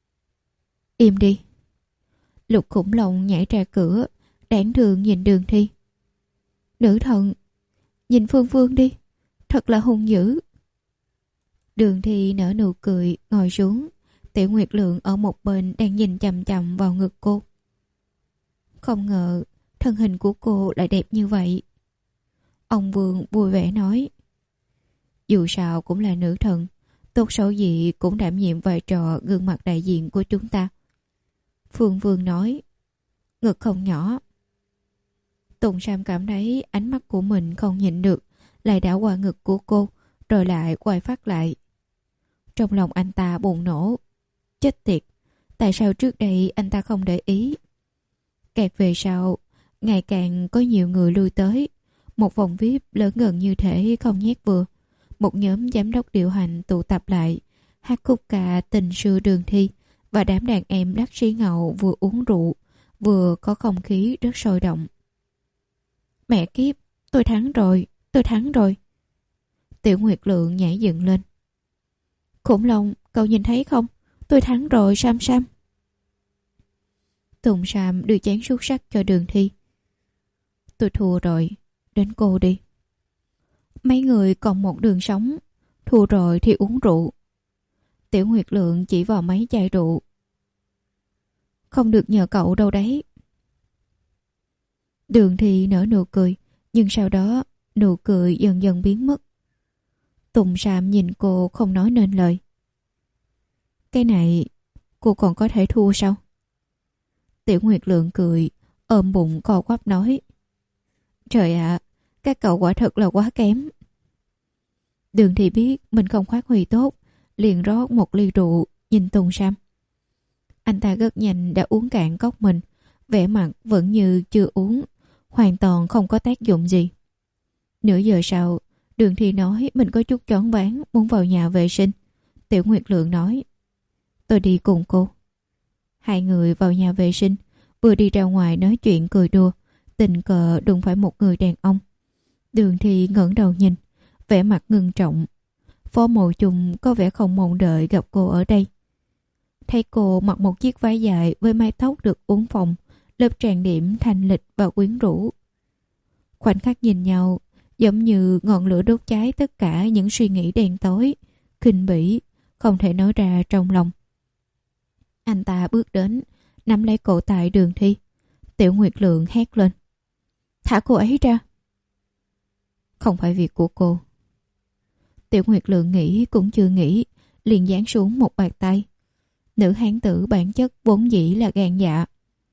"Im đi." Lục Khủng Long nhảy ra cửa, đáng thương nhìn Đường Thi: "Nữ thần, nhìn Phương Phương đi, thật là hung dữ." Đường Thi nở nụ cười, ngồi xuống. Tiểu Nguyệt Lượng ở một bên đang nhìn chằm chằm vào ngực cô. Không ngờ thân hình của cô lại đẹp như vậy. Ông Vương vui vẻ nói: "Dù sao cũng là nữ thần, tốt xấu gì cũng đảm nhiệm vai trò gương mặt đại diện của chúng ta." Phương Vương nói: "Ngực không nhỏ." Tùng Sam cảm thấy ánh mắt của mình không nhịn được, lại đảo qua ngực của cô, rồi lại quay phát lại. Trong lòng anh ta bùng nổ: chết tiệt, tại sao trước đây anh ta không để ý? Càng về sau, ngày càng có nhiều người lui tới. Một phòng vi ai pi lớn gần như thể không nhét vừa. Một nhóm giám đốc điều hành tụ tập lại, hát khúc ca Tình Xưa Đường Thi, và đám đàn em đắc sĩ ngầu vừa uống rượu, vừa có không khí rất sôi động. Mẹ kiếp, tôi thắng rồi, tôi thắng rồi. Tiểu Nguyệt Lượng nhảy dựng lên. Khủng long, cậu nhìn thấy không? Tôi thắng rồi, Sam Sam. Tùng Sam đưa chén xúc sắc cho Đường Thi. Tôi thua rồi, đến cô đi. Mấy người còn một đường sống, thua rồi thì uống rượu. Tiểu Nguyệt Lượng chỉ vào mấy chai rượu. Không được nhờ cậu đâu đấy. Đường Thi nở nụ cười, nhưng sau đó nụ cười dần dần biến mất. Tùng Sam nhìn cô không nói nên lời. Cái này cô còn có thể thua sao? Tiểu Nguyệt Lượng cười, ôm bụng co quắp nói. Trời ạ, à, các cậu quả thật là quá kém. Đường Thi biết mình không phát huy tốt, liền rót một ly rượu, nhìn Tùng Sam. Anh ta rất nhanh đã uống cạn cốc mình, vẻ mặt vẫn như chưa uống, hoàn toàn không có tác dụng gì. Nửa giờ sau, Đường Thi nói mình có chút choáng váng, muốn vào nhà vệ sinh. Tiểu Nguyệt Lượng nói, tôi đi cùng cô. Hai người vào nhà vệ sinh, vừa đi ra ngoài nói chuyện cười đùa, tình cờ đụng phải một người đàn ông. Đường Thi ngẩng đầu nhìn, vẻ mặt ngưng trọng. Phó Mộ Chung có vẻ không mong đợi gặp cô ở đây. Thấy cô mặc một chiếc váy dài với mái tóc được uốn phồng, lớp trang điểm thanh lịch và quyến rũ. Khoảnh khắc nhìn nhau, giống như ngọn lửa đốt cháy tất cả những suy nghĩ đen tối, khinh bỉ, không thể nói ra trong lòng. Anh ta bước đến, nắm lấy cổ tay Đường Thi. Tiểu Nguyệt Lượng hét lên. Thả cô ấy ra. Không phải việc của cô. Tiểu Nguyệt Lượng nghĩ cũng chưa nghĩ, liền giáng xuống một bàn tay. Nữ hán tử bản chất vốn dĩ là gan dạ.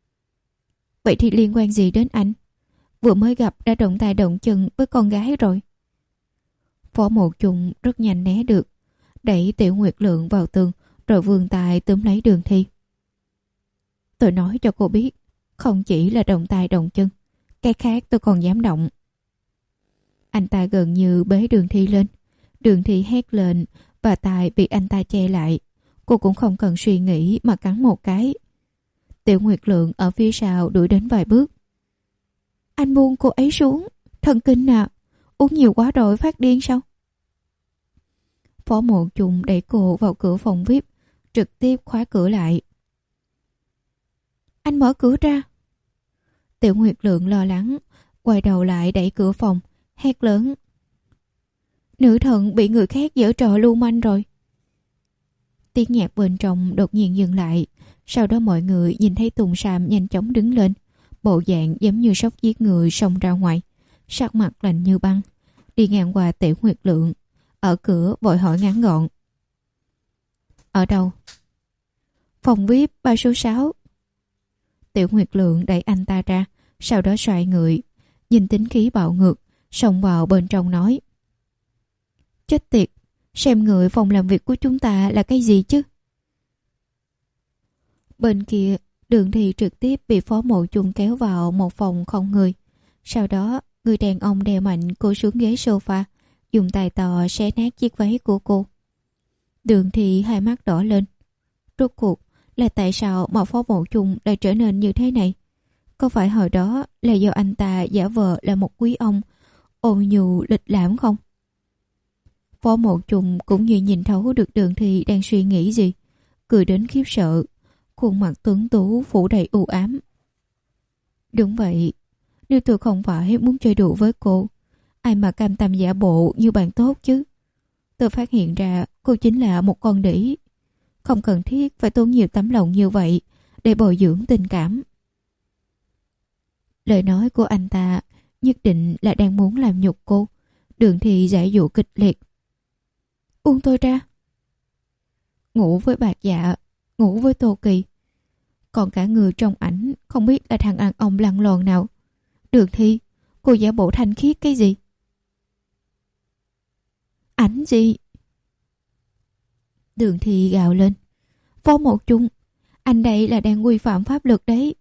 Vậy thì liên quan gì đến anh? Vừa mới gặp đã động tay động chân với con gái rồi. Phó Một Chung rất nhanh né được, đẩy Tiểu Nguyệt Lượng vào tường, rồi vươn tay túm lấy Đường Thi. Tôi nói cho cô biết, không chỉ là động tay động chân, cái khác tôi còn dám động. Anh ta gần như bế Đường Thi lên. Đường Thi hét lên và tay bị anh ta che lại. Cô cũng không cần suy nghĩ mà cắn một cái. Tiểu Nguyệt Lượng ở phía sau đuổi đến vài bước. Anh buông cô ấy xuống. Thần kinh à, uống nhiều quá rồi phát điên sao? Phó Mộ Chung đẩy cô vào cửa phòng vi ai pi, trực tiếp khóa cửa lại. Anh mở cửa ra. Tiểu Nguyệt Lượng lo lắng, quay đầu lại đẩy cửa phòng, hét lớn. Nữ thần bị người khác giở trò lưu manh rồi. Tiếng nhạc bên trong đột nhiên dừng lại. Sau đó mọi người nhìn thấy Tùng Sam nhanh chóng đứng lên, bộ dạng giống như sắp giết người xông ra ngoài, sắc mặt lạnh như băng, đi ngang qua Tiểu Nguyệt Lượng, ở cửa vội hỏi ngắn gọn. Ở đâu? Phòng vi ai pi ba số sáu. Tiểu Nguyệt Lượng đẩy anh ta ra, sau đó xoay người, nhìn tính khí bạo ngược, xông vào bên trong nói. Chết tiệt, xem người phòng làm việc của chúng ta là cái gì chứ? Bên kia, Đường Thi trực tiếp bị Phó Mộ Chung kéo vào một phòng không người. Sau đó, người đàn ông đè mạnh cô xuống ghế sofa, dùng tay to xé nát chiếc váy của cô. Đường Thi hai mắt đỏ lên. Rốt cuộc là tại sao mà Phó Mộ Chung lại trở nên như thế này? Có phải hồi đó là do anh ta giả vờ là một quý ông ôn nhu lịch lãm không? Phó Mộ Chung cũng như nhìn thấu được Đường Thi đang suy nghĩ gì, cười đến khiếp sợ, khuôn mặt tuấn tú phủ đầy u ám. Đúng vậy, nếu tôi không phải muốn chơi đùa với cô, ai mà cam tâm giả bộ như bạn tốt chứ? Tôi phát hiện ra cô chính là một con đĩ, không cần thiết phải tốn nhiều tấm lòng như vậy để bồi dưỡng tình cảm. Lời nói của anh ta nhất định là đang muốn làm nhục cô. Đường Thi giải dụ kịch liệt. Buông tôi ra. Ngủ với Bạc Dạ, ngủ với Tô Kỳ, còn cả người trong ảnh không biết là thằng đàn ông lăn lòn nào. Đường Thi, cô giả bộ thanh khiết cái gì? Ảnh gì? Đường Thi gào lên. Phó Một Chung, anh đây là đang quy phạm pháp luật đấy.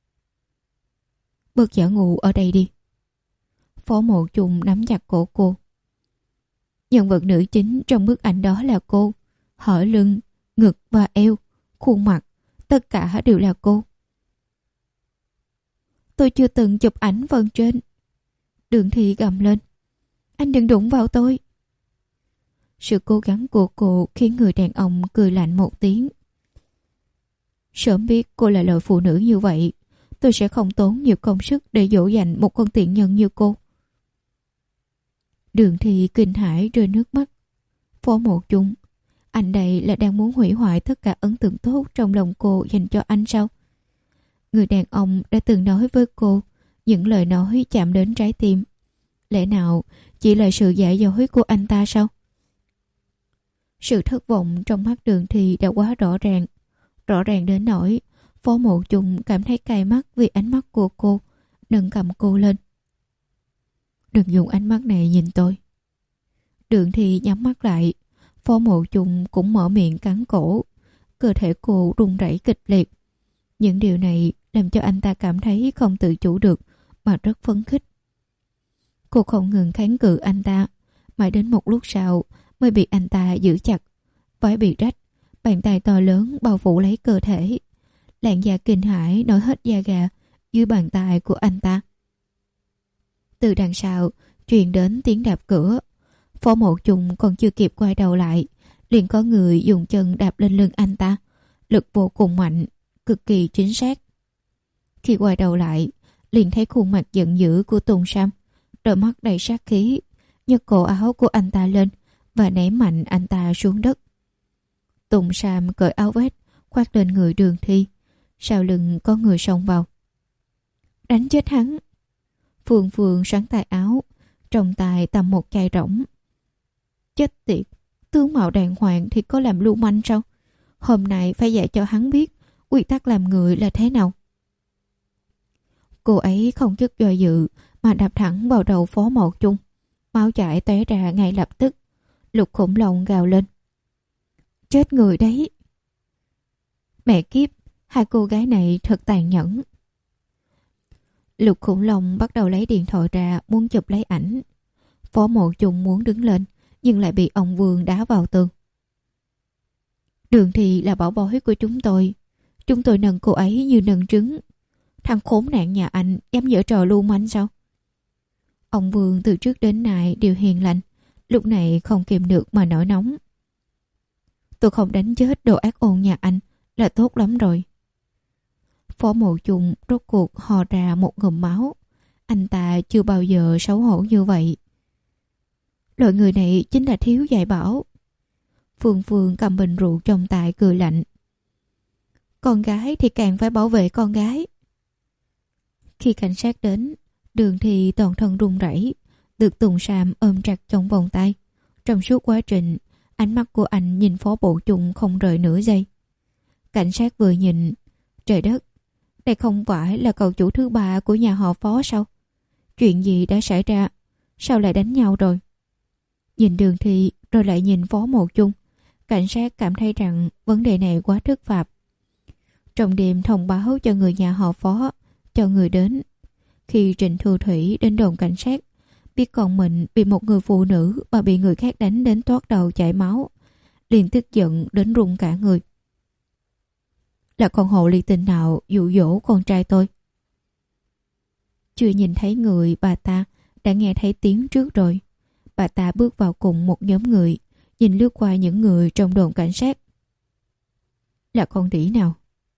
Bớt giả ngu ở đây đi. Phó Mộ Chung nắm chặt cổ cô. Nhân vật nữ chính trong bức ảnh đó là cô. Hở lưng, ngực và eo, khuôn mặt, tất cả đều là cô. Tôi chưa từng chụp ảnh phần trên. Đường Thi gầm lên. Anh đừng đụng vào tôi. Sự cố gắng của cô khiến người đàn ông cười lạnh một tiếng. Sớm biết cô là loại phụ nữ như vậy, tôi sẽ không tốn nhiều công sức để dỗ dành một con tiện nhân như cô. Đường Thi kinh hãi rơi nước mắt. Phó Mộ Chung, anh đây là đang muốn hủy hoại tất cả ấn tượng tốt trong lòng cô dành cho anh sao? Người đàn ông đã từng nói với cô những lời nói chạm đến trái tim. Lẽ nào chỉ là sự giả dối của anh ta sao? Sự thất vọng trong mắt Đường Thi đã quá rõ ràng. Rõ ràng đến nỗi Phó Mộ Chung cảm thấy cay mắt vì ánh mắt của cô, nâng cầm cô lên. Đừng dùng ánh mắt này nhìn tôi. Đường Thi nhắm mắt lại. Phó Mộ Chung cũng mở miệng cắn cổ. Cơ thể cô run rẩy kịch liệt. Những điều này làm cho anh ta cảm thấy không tự chủ được mà rất phấn khích. Cô không ngừng kháng cự anh ta, mãi đến một lúc sau mới bị anh ta giữ chặt. Váy bị rách, bàn tay to lớn bao phủ lấy cơ thể. Làn da kinh hãi nổi hết da gà dưới bàn tay của anh ta. Từ đằng sau truyền đến tiếng đạp cửa. Phó Mộ Chung còn chưa kịp quay đầu lại, liền có người dùng chân đạp lên lưng anh ta, lực vô cùng mạnh, cực kỳ chính xác. Khi quay đầu lại, liền thấy khuôn mặt giận dữ của Tùng Sam, đôi mắt đầy sát khí, nhấc cổ áo của anh ta lên và ném mạnh anh ta xuống đất. Tùng Sam cởi áo vest khoác lên người Đường Thi, sau lưng có người xông vào. Đánh chết hắn! Phương Phương xoắn tay áo, trong tay tầm một chai rỗng. Chết tiệt, tướng mạo đàng hoàng thì có làm lưu manh sao? Hôm nay phải dạy cho hắn biết quy tắc làm người là thế nào. Cô ấy không chút do dự mà đạp thẳng vào đầu Phó Mộ Chung. Máu chảy tóe ra ngay lập tức. Lục Khủng Long gào lên. Chết người đấy! Mẹ kiếp, hai cô gái này thật tàn nhẫn. Lục Khủng Long bắt đầu lấy điện thoại ra muốn chụp lấy ảnh. Phó Mộ Chung muốn đứng lên nhưng lại bị ông Vương đá vào tường. Đường Thi là bảo bối của chúng tôi. Chúng tôi nâng cô ấy như nâng trứng. Thằng khốn nạn nhà anh dám giở trò lưu manh sao? Ông Vương từ trước đến nay đều hiền lành, lúc này không kìm được mà nổi nóng. Tôi không đánh chết đồ ác ôn nhà anh là tốt lắm rồi. Phó Mộ Chung rốt cuộc hò ra một ngụm máu. Anh ta chưa bao giờ xấu hổ như vậy. Loại người này chính là thiếu dạy bảo. Phương Phương cầm bình rượu trong tay cười lạnh. Con gái thì càng phải bảo vệ con gái. Khi cảnh sát đến, Đường Thi toàn thân run rẩy, được Tùng Sam ôm chặt trong vòng tay. Trong suốt quá trình, ánh mắt của anh nhìn Phó Mộ Chung không rời nửa giây. Cảnh sát vừa nhìn, trời đất, đây không phải là cậu chủ thứ ba của nhà họ Phó sao? Chuyện gì đã xảy ra? Sao lại đánh nhau rồi? Nhìn Đường Thi rồi lại nhìn Phó Mộ Chung, cảnh sát cảm thấy rằng vấn đề này quá phức tạp. Trong đêm thông báo cho người nhà họ Phó, cho người đến. Khi Trịnh Thu Thủy đến đồn cảnh sát, biết con mình bị một người phụ nữ và bị người khác đánh đến toát đầu chảy máu, liền tức giận đến run cả người. Là con hồ ly tinh nào dụ dỗ con trai tôi? Chưa nhìn thấy người, bà ta đã nghe thấy tiếng trước rồi. Bà ta bước vào cùng một nhóm người, nhìn lướt qua những người trong đồn cảnh sát. Là con đĩ nào?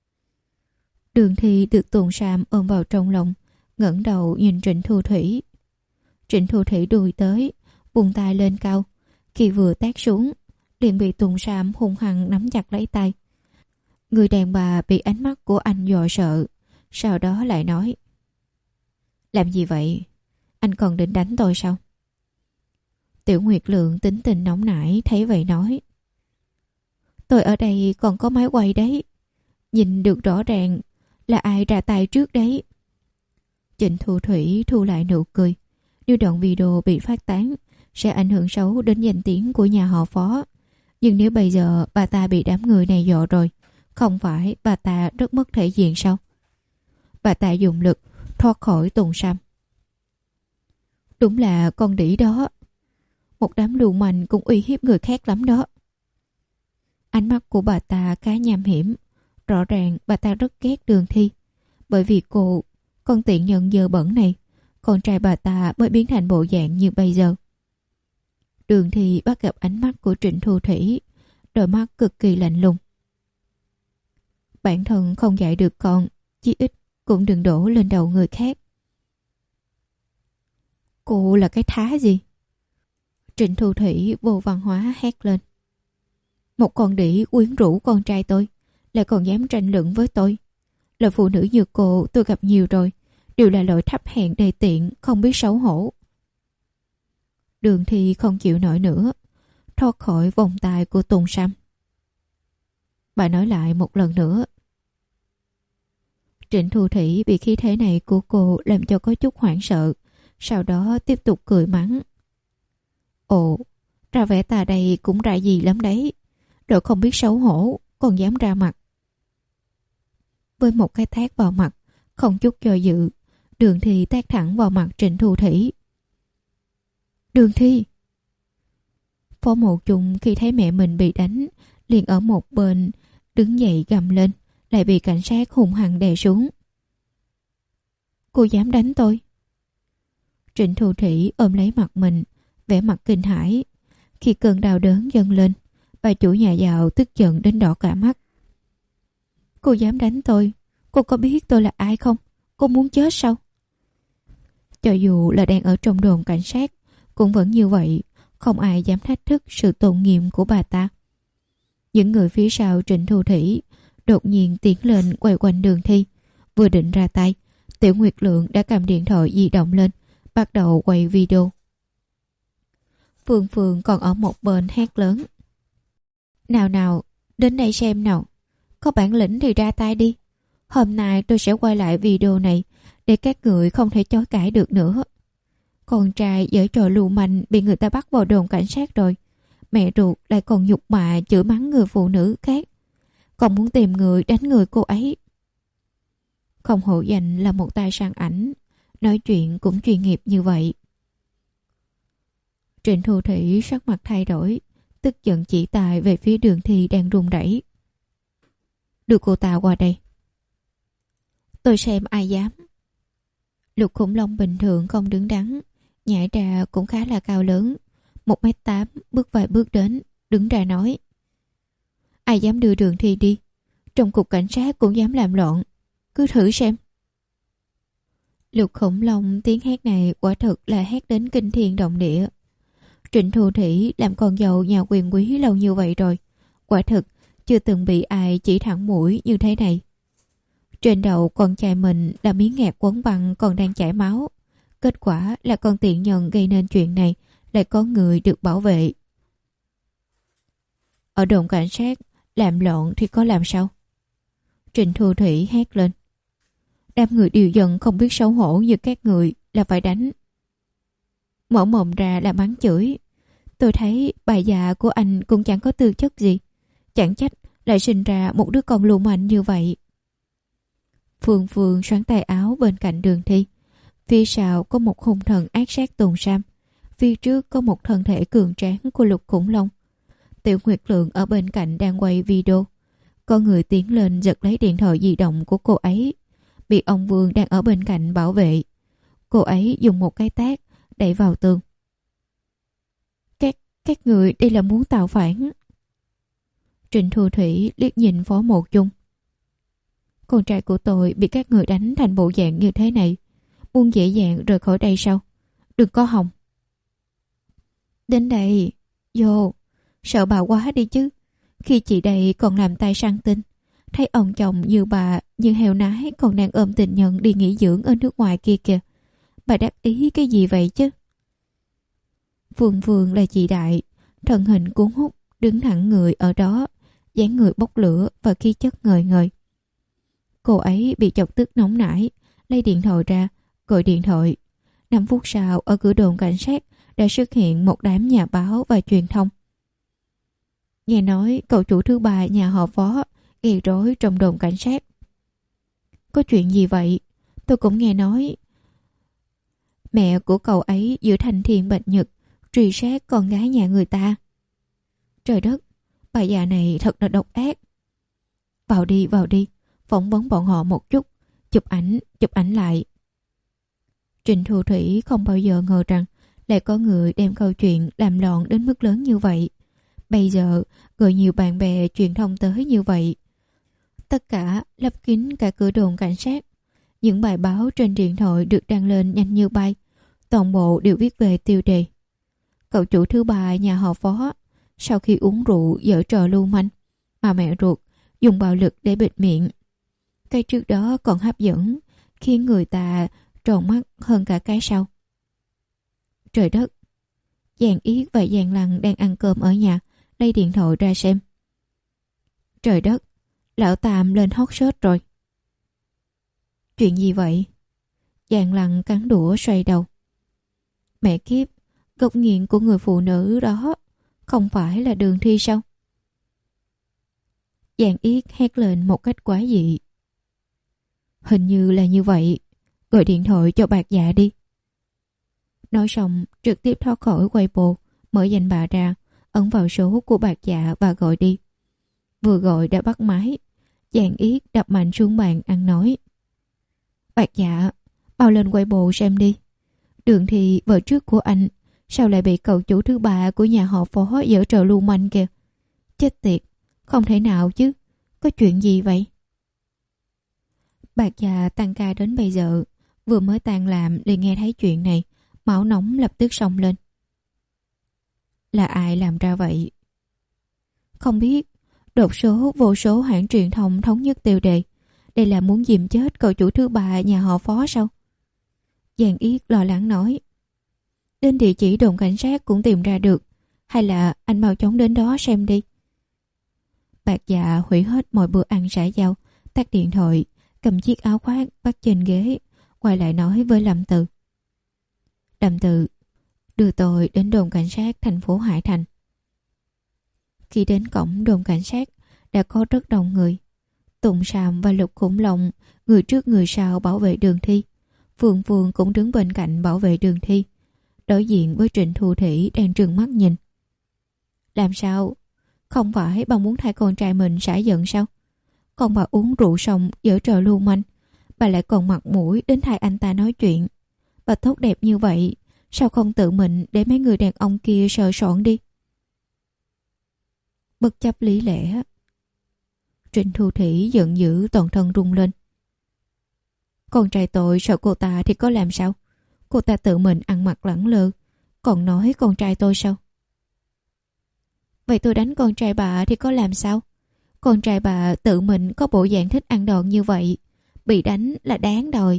Đường Thi được Tùng Sam ôm vào trong lòng, ngẩng đầu nhìn Trịnh Thu Thủy. Trịnh Thu Thủy đùi tới, buông tay lên cao. Khi vừa tát xuống, liền bị Tùng Sam hung hăng nắm chặt lấy tay. Người đàn bà bị ánh mắt của anh dọa sợ, sau đó lại nói. Làm gì vậy? Anh còn định đánh tôi sao? Tiểu Nguyệt Lượng tính tình nóng nảy thấy vậy nói. Tôi ở đây còn có máy quay đấy. Nhìn được rõ ràng là ai ra tay trước đấy. Trịnh Thu Thủy thu lại nụ cười. Nếu đoạn video bị phát tán sẽ ảnh hưởng xấu đến danh tiếng của nhà họ Phó. Nhưng nếu bây giờ bà ta bị đám người này dọa rồi, không phải bà ta rất mất thể diện sao? Bà ta dùng lực thoát khỏi Tùng Sam. Đúng là con đĩ đó. Một đám lưu manh cũng uy hiếp người khác lắm đó. Ánh mắt của bà ta khá nham hiểm. rõ ràng bà ta rất ghét Đường Thi. Bởi vì cô, con tiện nhân dơ bẩn này, con trai bà ta mới biến thành bộ dạng như bây giờ. Đường Thi bắt gặp ánh mắt của Trịnh Thu Thủy, đôi mắt cực kỳ lạnh lùng. Bản thân không dạy được con, chí ít cũng đừng đổ lên đầu người khác. Cô là cái thá gì? Trịnh Thu Thủy vô văn hóa hét lên. Một con đĩ quyến rũ con trai tôi, lại còn dám tranh luận với tôi. Loại phụ nữ như cô tôi gặp nhiều rồi, đều là loại thấp hèn đề tiện, không biết xấu hổ. Đường Thi không chịu nổi nữa, thoát khỏi vòng tay của Tùng Sâm. Bà nói lại một lần nữa. Trịnh Thu Thủy bị khí thế này của cô làm cho có chút hoảng sợ, sau đó tiếp tục cười mắng. Ồ, ra vẻ ta đây cũng ra gì lắm đấy. Đội không biết xấu hổ, còn dám ra mặt. Với một cái tát vào mặt, không chút do dự, Đường Thi tát thẳng vào mặt Trịnh Thu Thủy. Đường Thi! Phó Mộ Chung khi thấy mẹ mình bị đánh, liền ở một bên, đứng dậy gầm lên, lại bị cảnh sát hung hăng đè xuống. Cô dám đánh tôi? Trịnh Thu Thủy ôm lấy mặt mình, vẻ mặt kinh hãi. Khi cơn đau đớn dâng lên, bà chủ nhà giàu tức giận đến đỏ cả mắt. Cô dám đánh tôi? Cô có biết tôi là ai không? Cô muốn chết sao? Cho dù là đang ở trong đồn cảnh sát, cũng vẫn như vậy, không ai dám thách thức sự tôn nghiêm của bà ta. Những người phía sau Trịnh Thu Thủy đột nhiên tiến lên quay quanh Đường Thi. Vừa định ra tay, Tiểu Nguyệt Lượng đã cầm điện thoại di động lên, bắt đầu quay video. Phương Phương còn ở một bên hét lớn. Nào nào, đến đây xem nào. Có bản lĩnh thì ra tay đi. Hôm nay tôi sẽ quay lại video này để các người không thể chối cãi được nữa. Con trai giở trò lưu manh bị người ta bắt vào đồn cảnh sát rồi. Mẹ ruột lại còn nhục mạ chửi mắng người phụ nữ khác. Còn muốn tìm người đánh người cô ấy. Không hổ danh là một tay săn ảnh, nói chuyện cũng chuyên nghiệp như vậy. Trịnh Thu Thủy sắc mặt thay đổi, tức giận chỉ tài về phía Đường Thi đang run rẩy. Đưa cô ta qua đây. Tôi xem ai dám. Lục Khủng Long bình thường không đứng đắn, nhảy ra cũng khá là cao lớn, một mét tám, bước vài bước đến, đứng ra nói. Ai dám đưa Đường Thi đi? Trong cục cảnh sát cũng dám làm loạn, cứ thử xem. Lục Khủng Long tiếng hét này quả thực là hét đến kinh thiên động địa. Trịnh Thu Thủy làm con dâu nhà quyền quý lâu như vậy rồi, quả thực chưa từng bị ai chỉ thẳng mũi như thế này. Trên đầu con trai mình là miếng nghẹt quấn băng còn đang chảy máu. Kết quả là con tiện nhân gây nên chuyện này lại có người được bảo vệ. Ở đồn cảnh sát, làm loạn thì có làm sao? Trịnh Thu Thủy hét lên. Đám người điều dân không biết xấu hổ như các người là phải đánh. Mở mồm ra là mắng chửi. Tôi thấy bà già của anh cũng chẳng có tư chất gì. Chẳng trách lại sinh ra một đứa con lưu manh như vậy. Phương Phương xoắn tay áo bên cạnh Đường Thi. Phía sau có một hung thần ác sát Tùng Sam. Phía trước có một thân thể cường tráng của Lục Khủng Long. Tiểu Nguyệt Lượng ở bên cạnh đang quay video. Có người tiến lên giật lấy điện thoại di động của cô ấy. Bị ông Vương đang ở bên cạnh bảo vệ. Cô ấy dùng một cái tát đẩy vào tường. Các, các người đây là muốn tạo phản. Trịnh Thu Thủy liếc nhìn Phó Một Chung. Con trai của tôi bị các người đánh thành bộ dạng như thế này. Muốn dễ dàng rời khỏi đây sao? Đừng có hòng. Đến đây. Vô. Sợ bà quá đi chứ. Khi chị đây còn làm tay săn tin. Thấy ông chồng như bà như heo nái còn đang ôm tình nhân đi nghỉ dưỡng ở nước ngoài kia kìa. Bà đắc ý cái gì vậy chứ? Phương Phương là chị đại, thân hình cuốn hút, đứng thẳng người ở đó, dáng người bốc lửa và khí chất ngời ngời. Cô ấy bị chọc tức nóng nảy, lấy điện thoại ra, gọi điện thoại. Năm phút sau, ở cửa đồn cảnh sát đã xuất hiện một đám nhà báo và truyền thông. Nghe nói cậu chủ thứ ba nhà họ Phó gây rối trong đồn cảnh sát. Có chuyện gì vậy? Tôi cũng nghe nói mẹ của cậu ấy giữa thanh thiên bạch nhật truy sát con gái nhà người ta. Trời đất, bà già này thật là độc ác. Vào đi, vào đi, phỏng vấn bọn họ một chút, chụp ảnh, chụp ảnh lại. Trịnh Thu Thủy không bao giờ ngờ rằng lại có người đem câu chuyện làm loạn đến mức lớn như vậy. Bây giờ gọi nhiều bạn bè truyền thông tới như vậy. Tất cả lấp kín cả cửa đồn cảnh sát. Những bài báo trên điện thoại được đăng lên nhanh như bay. Toàn bộ đều viết về tiêu đề. Cậu chủ thứ ba nhà họ Phó sau khi uống rượu giở trò lưu manh mà mẹ ruột dùng bạo lực để bịt miệng. Cái trước đó còn hấp dẫn, khiến người ta tròn mắt hơn cả cái sau. Trời đất! Giang Yết và Giang Lăng đang ăn cơm ở nhà, lấy điện thoại ra xem. Trời đất! Lão Tam lên hot search rồi. Chuyện gì vậy? Giang Lăng cắn đũa xoay đầu. Mẹ kiếp! Góc nghiện của người phụ nữ đó không phải là Đường Thi sao? Giang Yết hét lên một cách quá dị. Hình như là như vậy. Gọi điện thoại cho Bạc Dạ đi. Nói xong trực tiếp thoát khỏi Weibo, mở danh bạ ra, ấn vào số của Bạc Dạ và gọi đi. Vừa gọi đã bắt máy. Giang Yết đập mạnh xuống bàn ăn nói. Bạc Dạ, bao lên Weibo xem đi. Đường Thi vợ trước của anh sao lại bị cậu chủ thứ ba của nhà họ Phó giở trò lưu manh kìa. Chết tiệt, không thể nào chứ. Có chuyện gì vậy? Bạc Dạ tăng ca đến bây giờ, vừa mới tan làm liền nghe thấy chuyện này, máu nóng lập tức xông lên. Là ai làm ra vậy? Không biết. Đột số vô số hãng truyền thông thống nhất tiêu đề. Đây là muốn dìm chết cậu chủ thứ ba nhà họ Phó sao? Giang Yết lo lắng nói. Đến địa chỉ đồn cảnh sát cũng tìm ra được. Hay là anh mau chóng đến đó xem đi. Bạc Dạ hủy hết mọi bữa ăn xã giao, tắt điện thoại, cầm chiếc áo khoác bắt trên ghế, quay lại nói với Lâm Từ. Lâm Từ, đưa tôi đến đồn cảnh sát thành phố Hải Thành. Khi đến cổng đồn cảnh sát, đã có rất đông người. Tùng Sàm và Lục Khủng Long, người trước người sau bảo vệ Đường Thi. Phương Phương cũng đứng bên cạnh bảo vệ Đường Thi, đối diện với Trịnh Thu Thủy đang trừng mắt nhìn. Làm sao? Không phải bà muốn thay con trai mình xả giận sao? Còn bà uống rượu xong giở trò lưu manh, bà lại còn mặt mũi đến thay anh ta nói chuyện. Bà tốt đẹp như vậy, sao không tự mình để mấy người đàn ông kia sờ soạn đi? Bất chấp lý lẽ. Trịnh Thu Thủy giận dữ toàn thân rung lên. Con trai tôi sợ cô ta thì có làm sao? Cô ta tự mình ăn mặc lẳng lơ, còn nói con trai tôi sao? Vậy tôi đánh con trai bà thì có làm sao? Con trai bà tự mình có bộ dạng thích ăn đòn như vậy, bị đánh là đáng đòi.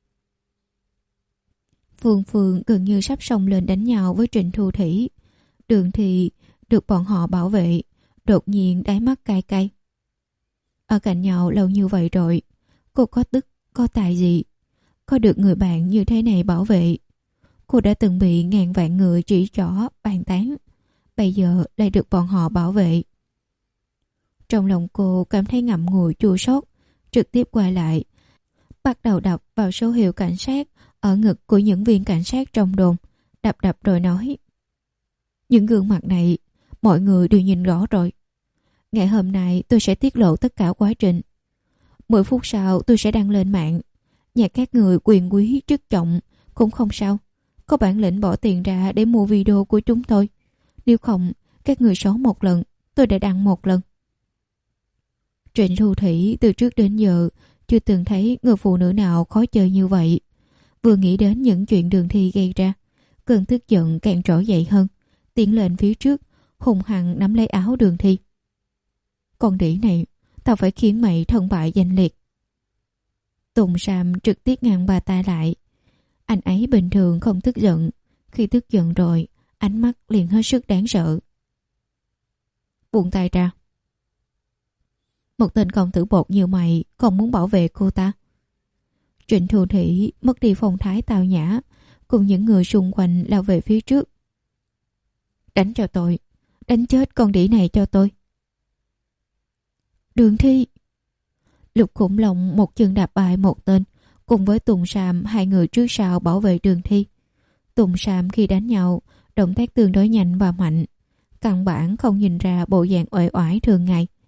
Phương Phương gần như sắp xông lên đánh nhau với Trịnh Thu Thủy. Đường thì được bọn họ bảo vệ, đột nhiên đáy mắt cay cay. Ở cạnh nhau lâu như vậy rồi, cô có tức, có tài gì? Có được người bạn như thế này bảo vệ. Cô đã từng bị ngàn vạn người chỉ trỏ, bàn tán. Bây giờ lại được bọn họ bảo vệ. Trong lòng cô cảm thấy ngậm ngùi chua xót, trực tiếp quay lại, bắt đầu đập vào số hiệu cảnh sát ở ngực của những viên cảnh sát trong đồn, đập đập rồi nói. Những gương mặt này, mọi người đều nhìn rõ rồi. Ngày hôm nay tôi sẽ tiết lộ tất cả quá trình. Mười phút sau tôi sẽ đăng lên mạng. Nhà các người quyền quý chức trọng cũng không sao. Có bản lĩnh bỏ tiền ra để mua video của chúng tôi. Nếu không, các người xấu một lần, tôi đã đăng một lần. Trịnh Thu Thủy từ trước đến giờ chưa từng thấy người phụ nữ nào khó chơi như vậy. Vừa nghĩ đến những chuyện Đường Thi gây ra, cơn tức giận càng trỗi dậy hơn, tiến lên phía trước, hùng hăng nắm lấy áo Đường Thi. Con đĩ này, tao phải khiến mày thân bại danh liệt. Tùng Sam trực tiếp ngăn bà ta lại. Anh ấy bình thường không tức giận, khi tức giận rồi, ánh mắt liền hết sức đáng sợ. Buông tay ra. Một tên công tử bột như mày còn muốn bảo vệ cô ta? Trịnh Thu Thủy mất đi phong thái tao nhã, cùng những người xung quanh lao về phía trước. Đánh cho tôi, đánh chết con đĩ này cho tôi. Đường Thi. Lục Khủng Long một chân đạp bại một tên, cùng với Tùng Sam hai người trước sau bảo vệ Đường Thi. Tùng Sam khi đánh nhau, động tác tương đối nhanh và mạnh, căn bản không nhìn ra bộ dạng uể oải thường ngày.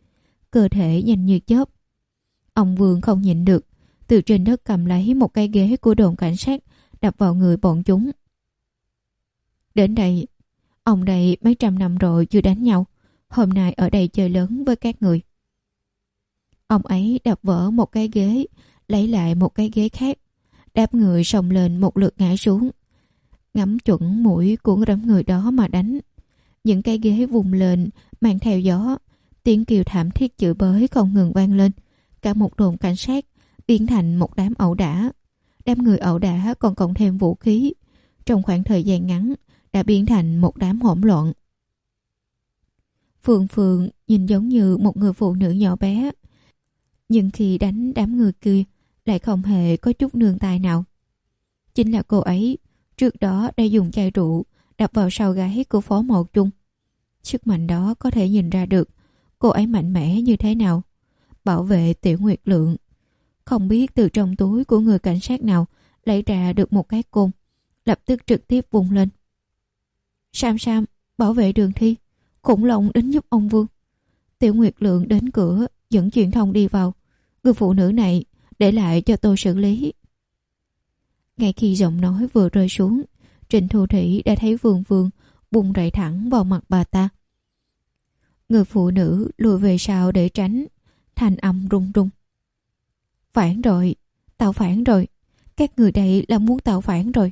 cơ thể nhanh như chớp. Ông Vương không nhịn được, từ trên đất cầm lấy một cái ghế của đồn cảnh sát đập vào người bọn chúng. Đến đây, ông đây mấy trăm năm rồi chưa đánh nhau, hôm nay ở đây chơi lớn với các người. Ông ấy đập vỡ một cái ghế, lấy lại một cái ghế khác, đáp người xông lên một lượt ngã xuống, ngắm chuẩn mũi của đám người đó mà đánh. Những cái ghế vùng lên mang theo gió, tiếng kêu thảm thiết chửi bới không ngừng vang lên. Cả một đồn cảnh sát biến thành một đám ẩu đả. Đám người ẩu đả còn cộng thêm vũ khí, trong khoảng thời gian ngắn đã biến thành một đám hỗn loạn. Phương Phương nhìn giống như một người phụ nữ nhỏ bé, nhưng khi đánh đám người kia lại không hề có chút nương tay nào. Chính là cô ấy trước đó đã dùng chai rượu đập vào sau gáy của Phó Mộ Chung. Sức mạnh đó có thể nhìn ra được cô ấy mạnh mẽ như thế nào. Bảo vệ Tiểu Nguyệt Lượng không biết từ trong túi của người cảnh sát nào lấy ra được một cái côn, lập tức trực tiếp vung lên. Sam Sam, bảo vệ Đường Thi, khủng long đến giúp ông Vương. Tiểu Nguyệt Lượng đến cửa dẫn truyền thông đi vào. Người phụ nữ này để lại cho tôi xử lý. Ngay khi giọng nói vừa rơi xuống, Trịnh Thu Thủy đã thấy Vương Vương bung rậy thẳng vào mặt bà ta. Người phụ nữ lùi về sau để tránh, thanh âm run run. Phản rồi, tạo phản rồi, các người đây là muốn tạo phản rồi.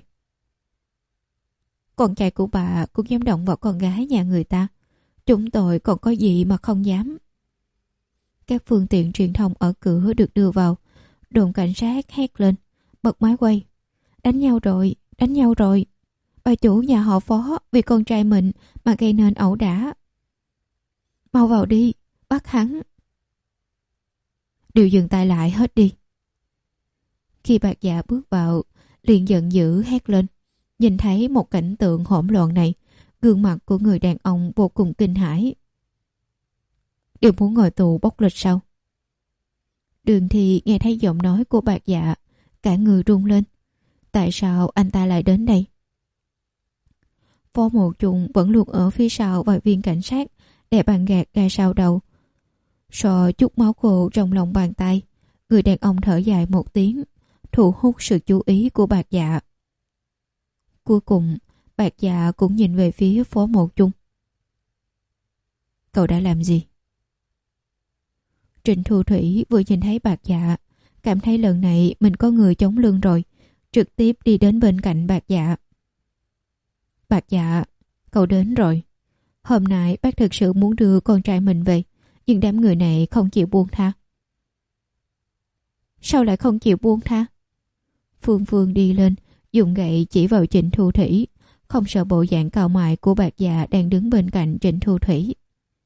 Con trai của bà cũng dám động vào con gái nhà người ta, chúng tôi còn có gì mà không dám. Các phương tiện truyền thông ở cửa được đưa vào, đồn cảnh sát hét lên, bật máy quay. Đánh nhau rồi, đánh nhau rồi. Bà chủ nhà họ Phó vì con trai mình mà gây nên ẩu đả. Mau vào đi, bắt hắn. Đều dừng tay lại hết đi. Khi Bạc Dạ bước vào, liền giận dữ hét lên. Nhìn thấy một cảnh tượng hỗn loạn này, gương mặt của người đàn ông vô cùng kinh hãi. Đều muốn ngồi tù bóc lột sao? Đường Thi nghe thấy giọng nói của Bạc Dạ, cả người run lên. Tại sao anh ta lại đến đây? Phó Mộ Chung vẫn luôn ở phía sau vài viên cảnh sát, đè bàn gạt ra sau đầu. So chút máu khô trong lòng bàn tay, người đàn ông thở dài một tiếng, thu hút sự chú ý của Bạc Dạ. Cuối cùng, Bạc Dạ cũng nhìn về phía Phó Mộ Chung. Cậu đã làm gì? Trịnh Thu Thủy vừa nhìn thấy Bạc Dạ, cảm thấy lần này mình có người chống lưng rồi, trực tiếp đi đến bên cạnh Bạc Dạ. Bạc Dạ, cậu đến rồi. Hôm nay bác thực sự muốn đưa con trai mình về, nhưng đám người này không chịu buông tha. Sao lại không chịu buông tha? Phương Phương đi lên, dùng gậy chỉ vào Trịnh Thu Thủy, không sợ bộ dạng cào mại của Bạc Dạ đang đứng bên cạnh Trịnh Thu Thủy.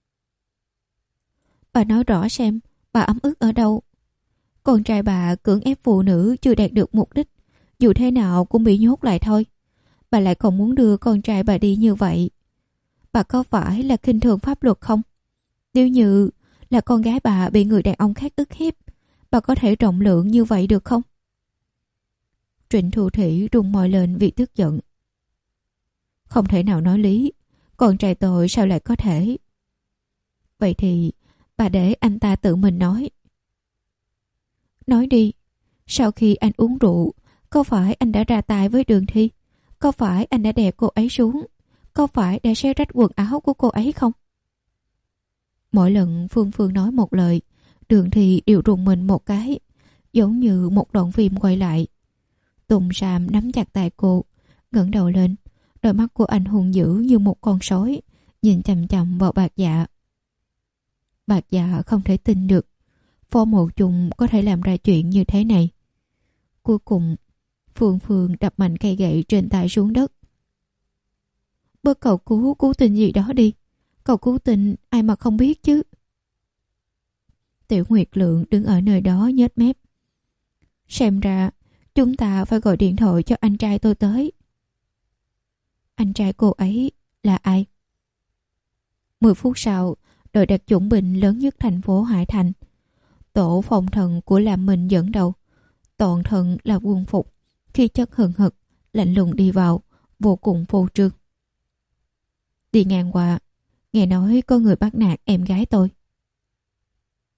Bà nói rõ xem, bà ấm ức ở đâu? Con trai bà cưỡng ép phụ nữ chưa đạt được mục đích, dù thế nào cũng bị nhốt lại thôi. Bà lại không muốn đưa con trai bà đi như vậy. Bà có phải là khinh thường pháp luật không? Nếu như là con gái bà bị người đàn ông khác ức hiếp, bà có thể rộng lượng như vậy được không? Trịnh Thu Thủy rung môi lên vì tức giận. Không thể nào nói lý, con trai tôi sao lại có thể? Vậy thì bà để anh ta tự mình nói. Nói đi, sau khi anh uống rượu, có phải anh đã ra tay với Đường Thi? Có phải anh đã đè cô ấy xuống? Có phải đã xé rách quần áo của cô ấy không? Mỗi lần Phương Phương nói một lời, Đường Thi đều rùng mình một cái, giống như một đoạn phim quay lại. Tùng Sam nắm chặt tay cô, ngẩng đầu lên, đôi mắt của anh hung dữ như một con sói, nhìn chằm chằm vào Bạc Dạ. Bạc Dạ không thể tin được Phó Mộ Chung có thể làm ra chuyện như thế này. Cuối cùng, Phương Phương đập mạnh cây gậy trên tay xuống đất. Bớt cậu cứu cứu tình gì đó đi. Cậu cứu tình ai mà không biết chứ. Tiểu Nguyệt Lượng đứng ở nơi đó nhếch mép. Xem ra chúng ta phải gọi điện thoại cho anh trai tôi tới. Anh trai cô ấy là ai? Mười phút sau, đội đặc chủng binh lớn nhất thành phố Hải Thành, tổ phòng thần của Lam Minh dẫn đầu. Toàn thân là quân phục, khi chất hừng hực, lạnh lùng đi vào, vô cùng phô trương. Đi ngang qua, nghe nói có người bắt nạt em gái tôi.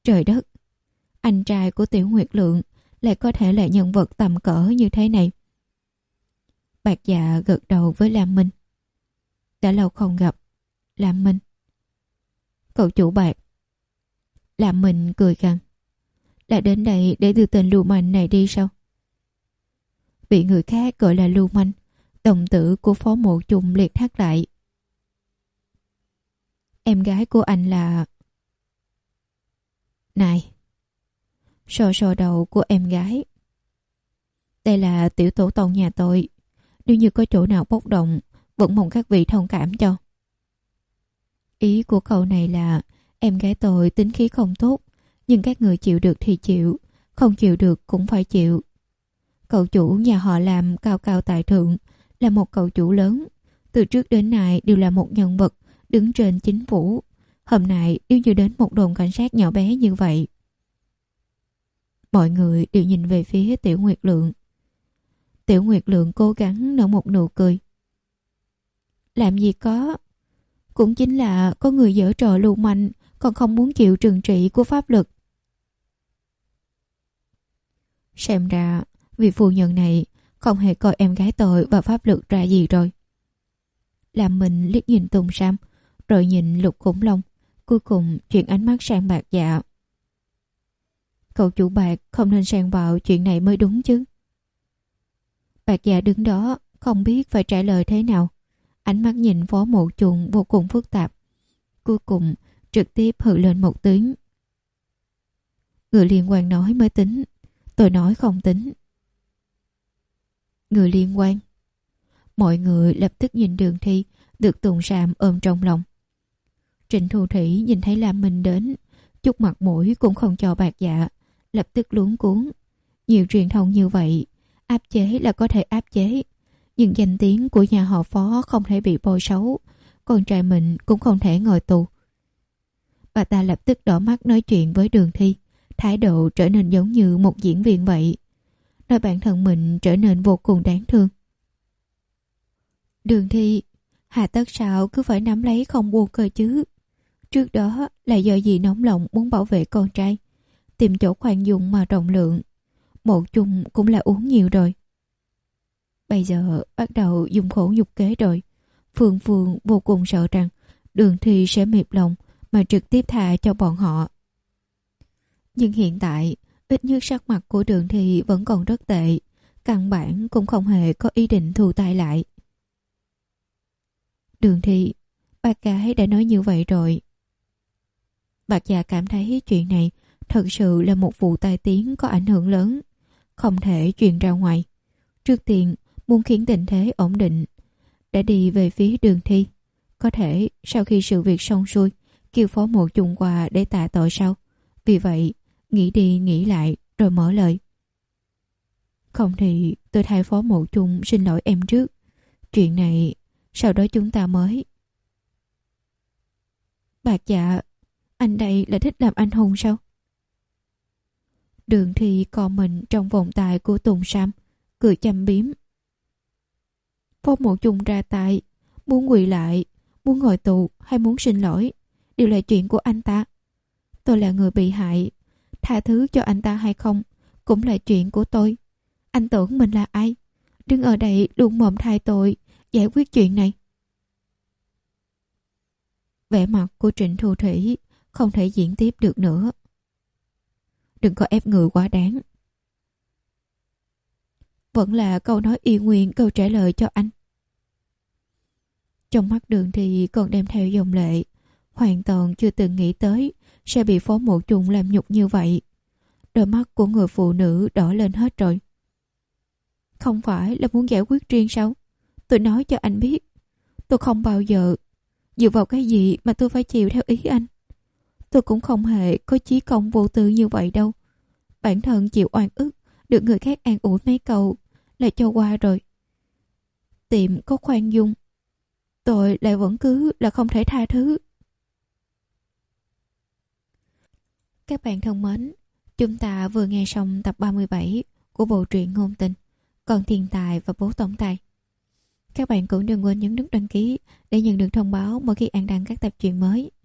Trời đất, anh trai của Tiểu Nguyệt Lượng lại có thể là nhân vật tầm cỡ như thế này. Bạc Dạ gật đầu với Lam Minh. Đã lâu không gặp, Lam Minh. Cậu chủ Bạc. Lam Minh cười gằn. Là đến đây để đưa tên lưu manh này đi sao? Bị người khác gọi là lưu manh, đồng tử của Phó Mộ Trung liệt thắt lại. Em gái của anh là... Này! Sờ sờ đầu của em gái. Đây là tiểu tổ tông nhà tôi. Nếu như có chỗ nào bốc đồng, vẫn mong các vị thông cảm cho. Ý của câu này là em gái tôi tính khí không tốt, nhưng các người chịu được thì chịu, không chịu được cũng phải chịu. Cậu chủ nhà họ làm cao cao tại thượng, là một cậu chủ lớn, từ trước đến nay đều là một nhân vật đứng trên chính phủ. Hôm nay nếu như đến một đồn cảnh sát nhỏ bé như vậy. Mọi người đều nhìn về phía Tiểu Nguyệt Lượng. Tiểu Nguyệt Lượng cố gắng nở một nụ cười. Làm gì có, cũng chính là có người giở trò lưu manh, còn không muốn chịu trừng trị của pháp luật. Xem ra vị phu nhân này không hề coi em gái tôi và pháp luật ra gì rồi. Làm mình liếc nhìn Tùng Sam, rồi nhìn Lục Khủng Long, cuối cùng chuyển ánh mắt sang Bạc Dạ. Cậu chủ Bạc không nên xen vào chuyện này mới đúng chứ. Bạc Dạ đứng đó không biết phải trả lời thế nào. Ánh mắt nhìn Phó Mộ Trung vô cùng phức tạp. Cuối cùng trực tiếp hừ lên một tiếng. Người liên quan nói mới tính, tôi nói không tính. Người liên quan. Mọi người lập tức nhìn Đường Thi được Tùng Sam ôm trong lòng. Trịnh Thu Thủy nhìn thấy Lam Minh đến, chút mặt mũi cũng không cho Bạc Dạ, lập tức luống cuống. Nhiều truyền thông như vậy, áp chế là có thể áp chế, nhưng danh tiếng của nhà họ Phó không thể bị bôi xấu, con trai mình cũng không thể ngồi tù. Bà ta lập tức đỏ mắt nói chuyện với Đường Thi, thái độ trở nên giống như một diễn viên vậy, nói bản thân mình trở nên vô cùng đáng thương. Đường Thi, hà tất sao cứ phải nắm lấy không buông cơ chứ? Trước đó là do gì nóng lòng muốn bảo vệ con trai, tìm chỗ khoan dung mà rộng lượng. Mộ Chung cũng là uống nhiều rồi. Bây giờ bắt đầu dùng khổ nhục kế rồi. Phương Phương vô cùng sợ rằng Đường Thi sẽ mềm lòng mà trực tiếp tha cho bọn họ. Nhưng hiện tại ít nhất sắc mặt của Đường Thi vẫn còn rất tệ, căn bản cũng không hề có ý định thu tay lại. Đường Thi, bác gái đã nói như vậy rồi. Bạc Dạ cảm thấy chuyện này thật sự là một vụ tai tiếng có ảnh hưởng lớn, không thể truyền ra ngoài. Trước tiên muốn khiến tình thế ổn định, đã đi về phía Đường Thi. Có thể sau khi sự việc xong xuôi, kêu Phó Mộ Trung qua để tạ tội sau. Vì vậy nghĩ đi nghĩ lại rồi mở lời. Không thì tôi thay Phó Mộ Trung xin lỗi em trước. Chuyện này sau đó chúng ta mới... Bạc Dạ, anh đây là thích làm anh hùng sao? Đường Thi co mình trong vòng tay của Tùng Sam, cười châm biếm. Phó Mộ Trung ra tay, muốn quỳ lại, muốn ngồi tù hay muốn xin lỗi, đều là chuyện của anh ta. Tôi là người bị hại, tha thứ cho anh ta hay không cũng là chuyện của tôi. Anh tưởng mình là ai? Đứng ở đây luôn mồm thay tội, giải quyết chuyện này. Vẻ mặt của Trịnh Thu Thủy không thể diễn tiếp được nữa. Đừng có ép người quá đáng. Vẫn là câu nói y nguyên câu trả lời cho anh. Trong mắt Đường thì còn đem theo dòng lệ, hoàn toàn chưa từng nghĩ tới sẽ bị Phó Mộ Trung làm nhục như vậy. Đôi mắt của người phụ nữ đỏ lên hết rồi. Không phải là muốn giải quyết riêng sao? Tôi nói cho anh biết, tôi không bao giờ dựa vào cái gì mà tôi phải chịu theo ý anh. Tôi cũng không hề có chí công vô tư như vậy đâu. Bản thân chịu oan ức, được người khác an ủi mấy câu là cho qua rồi. Tiệm có khoan dung, tôi lại vẫn cứ là không thể tha thứ. Các bạn thân mến, chúng ta vừa nghe xong tập ba mươi bảy của bộ truyện ngôn tình Con Thiên Tài và Bố Tổng Tài. Các bạn cũng đừng quên nhấn nút đăng ký để nhận được thông báo mỗi khi An đăng các tập truyện mới.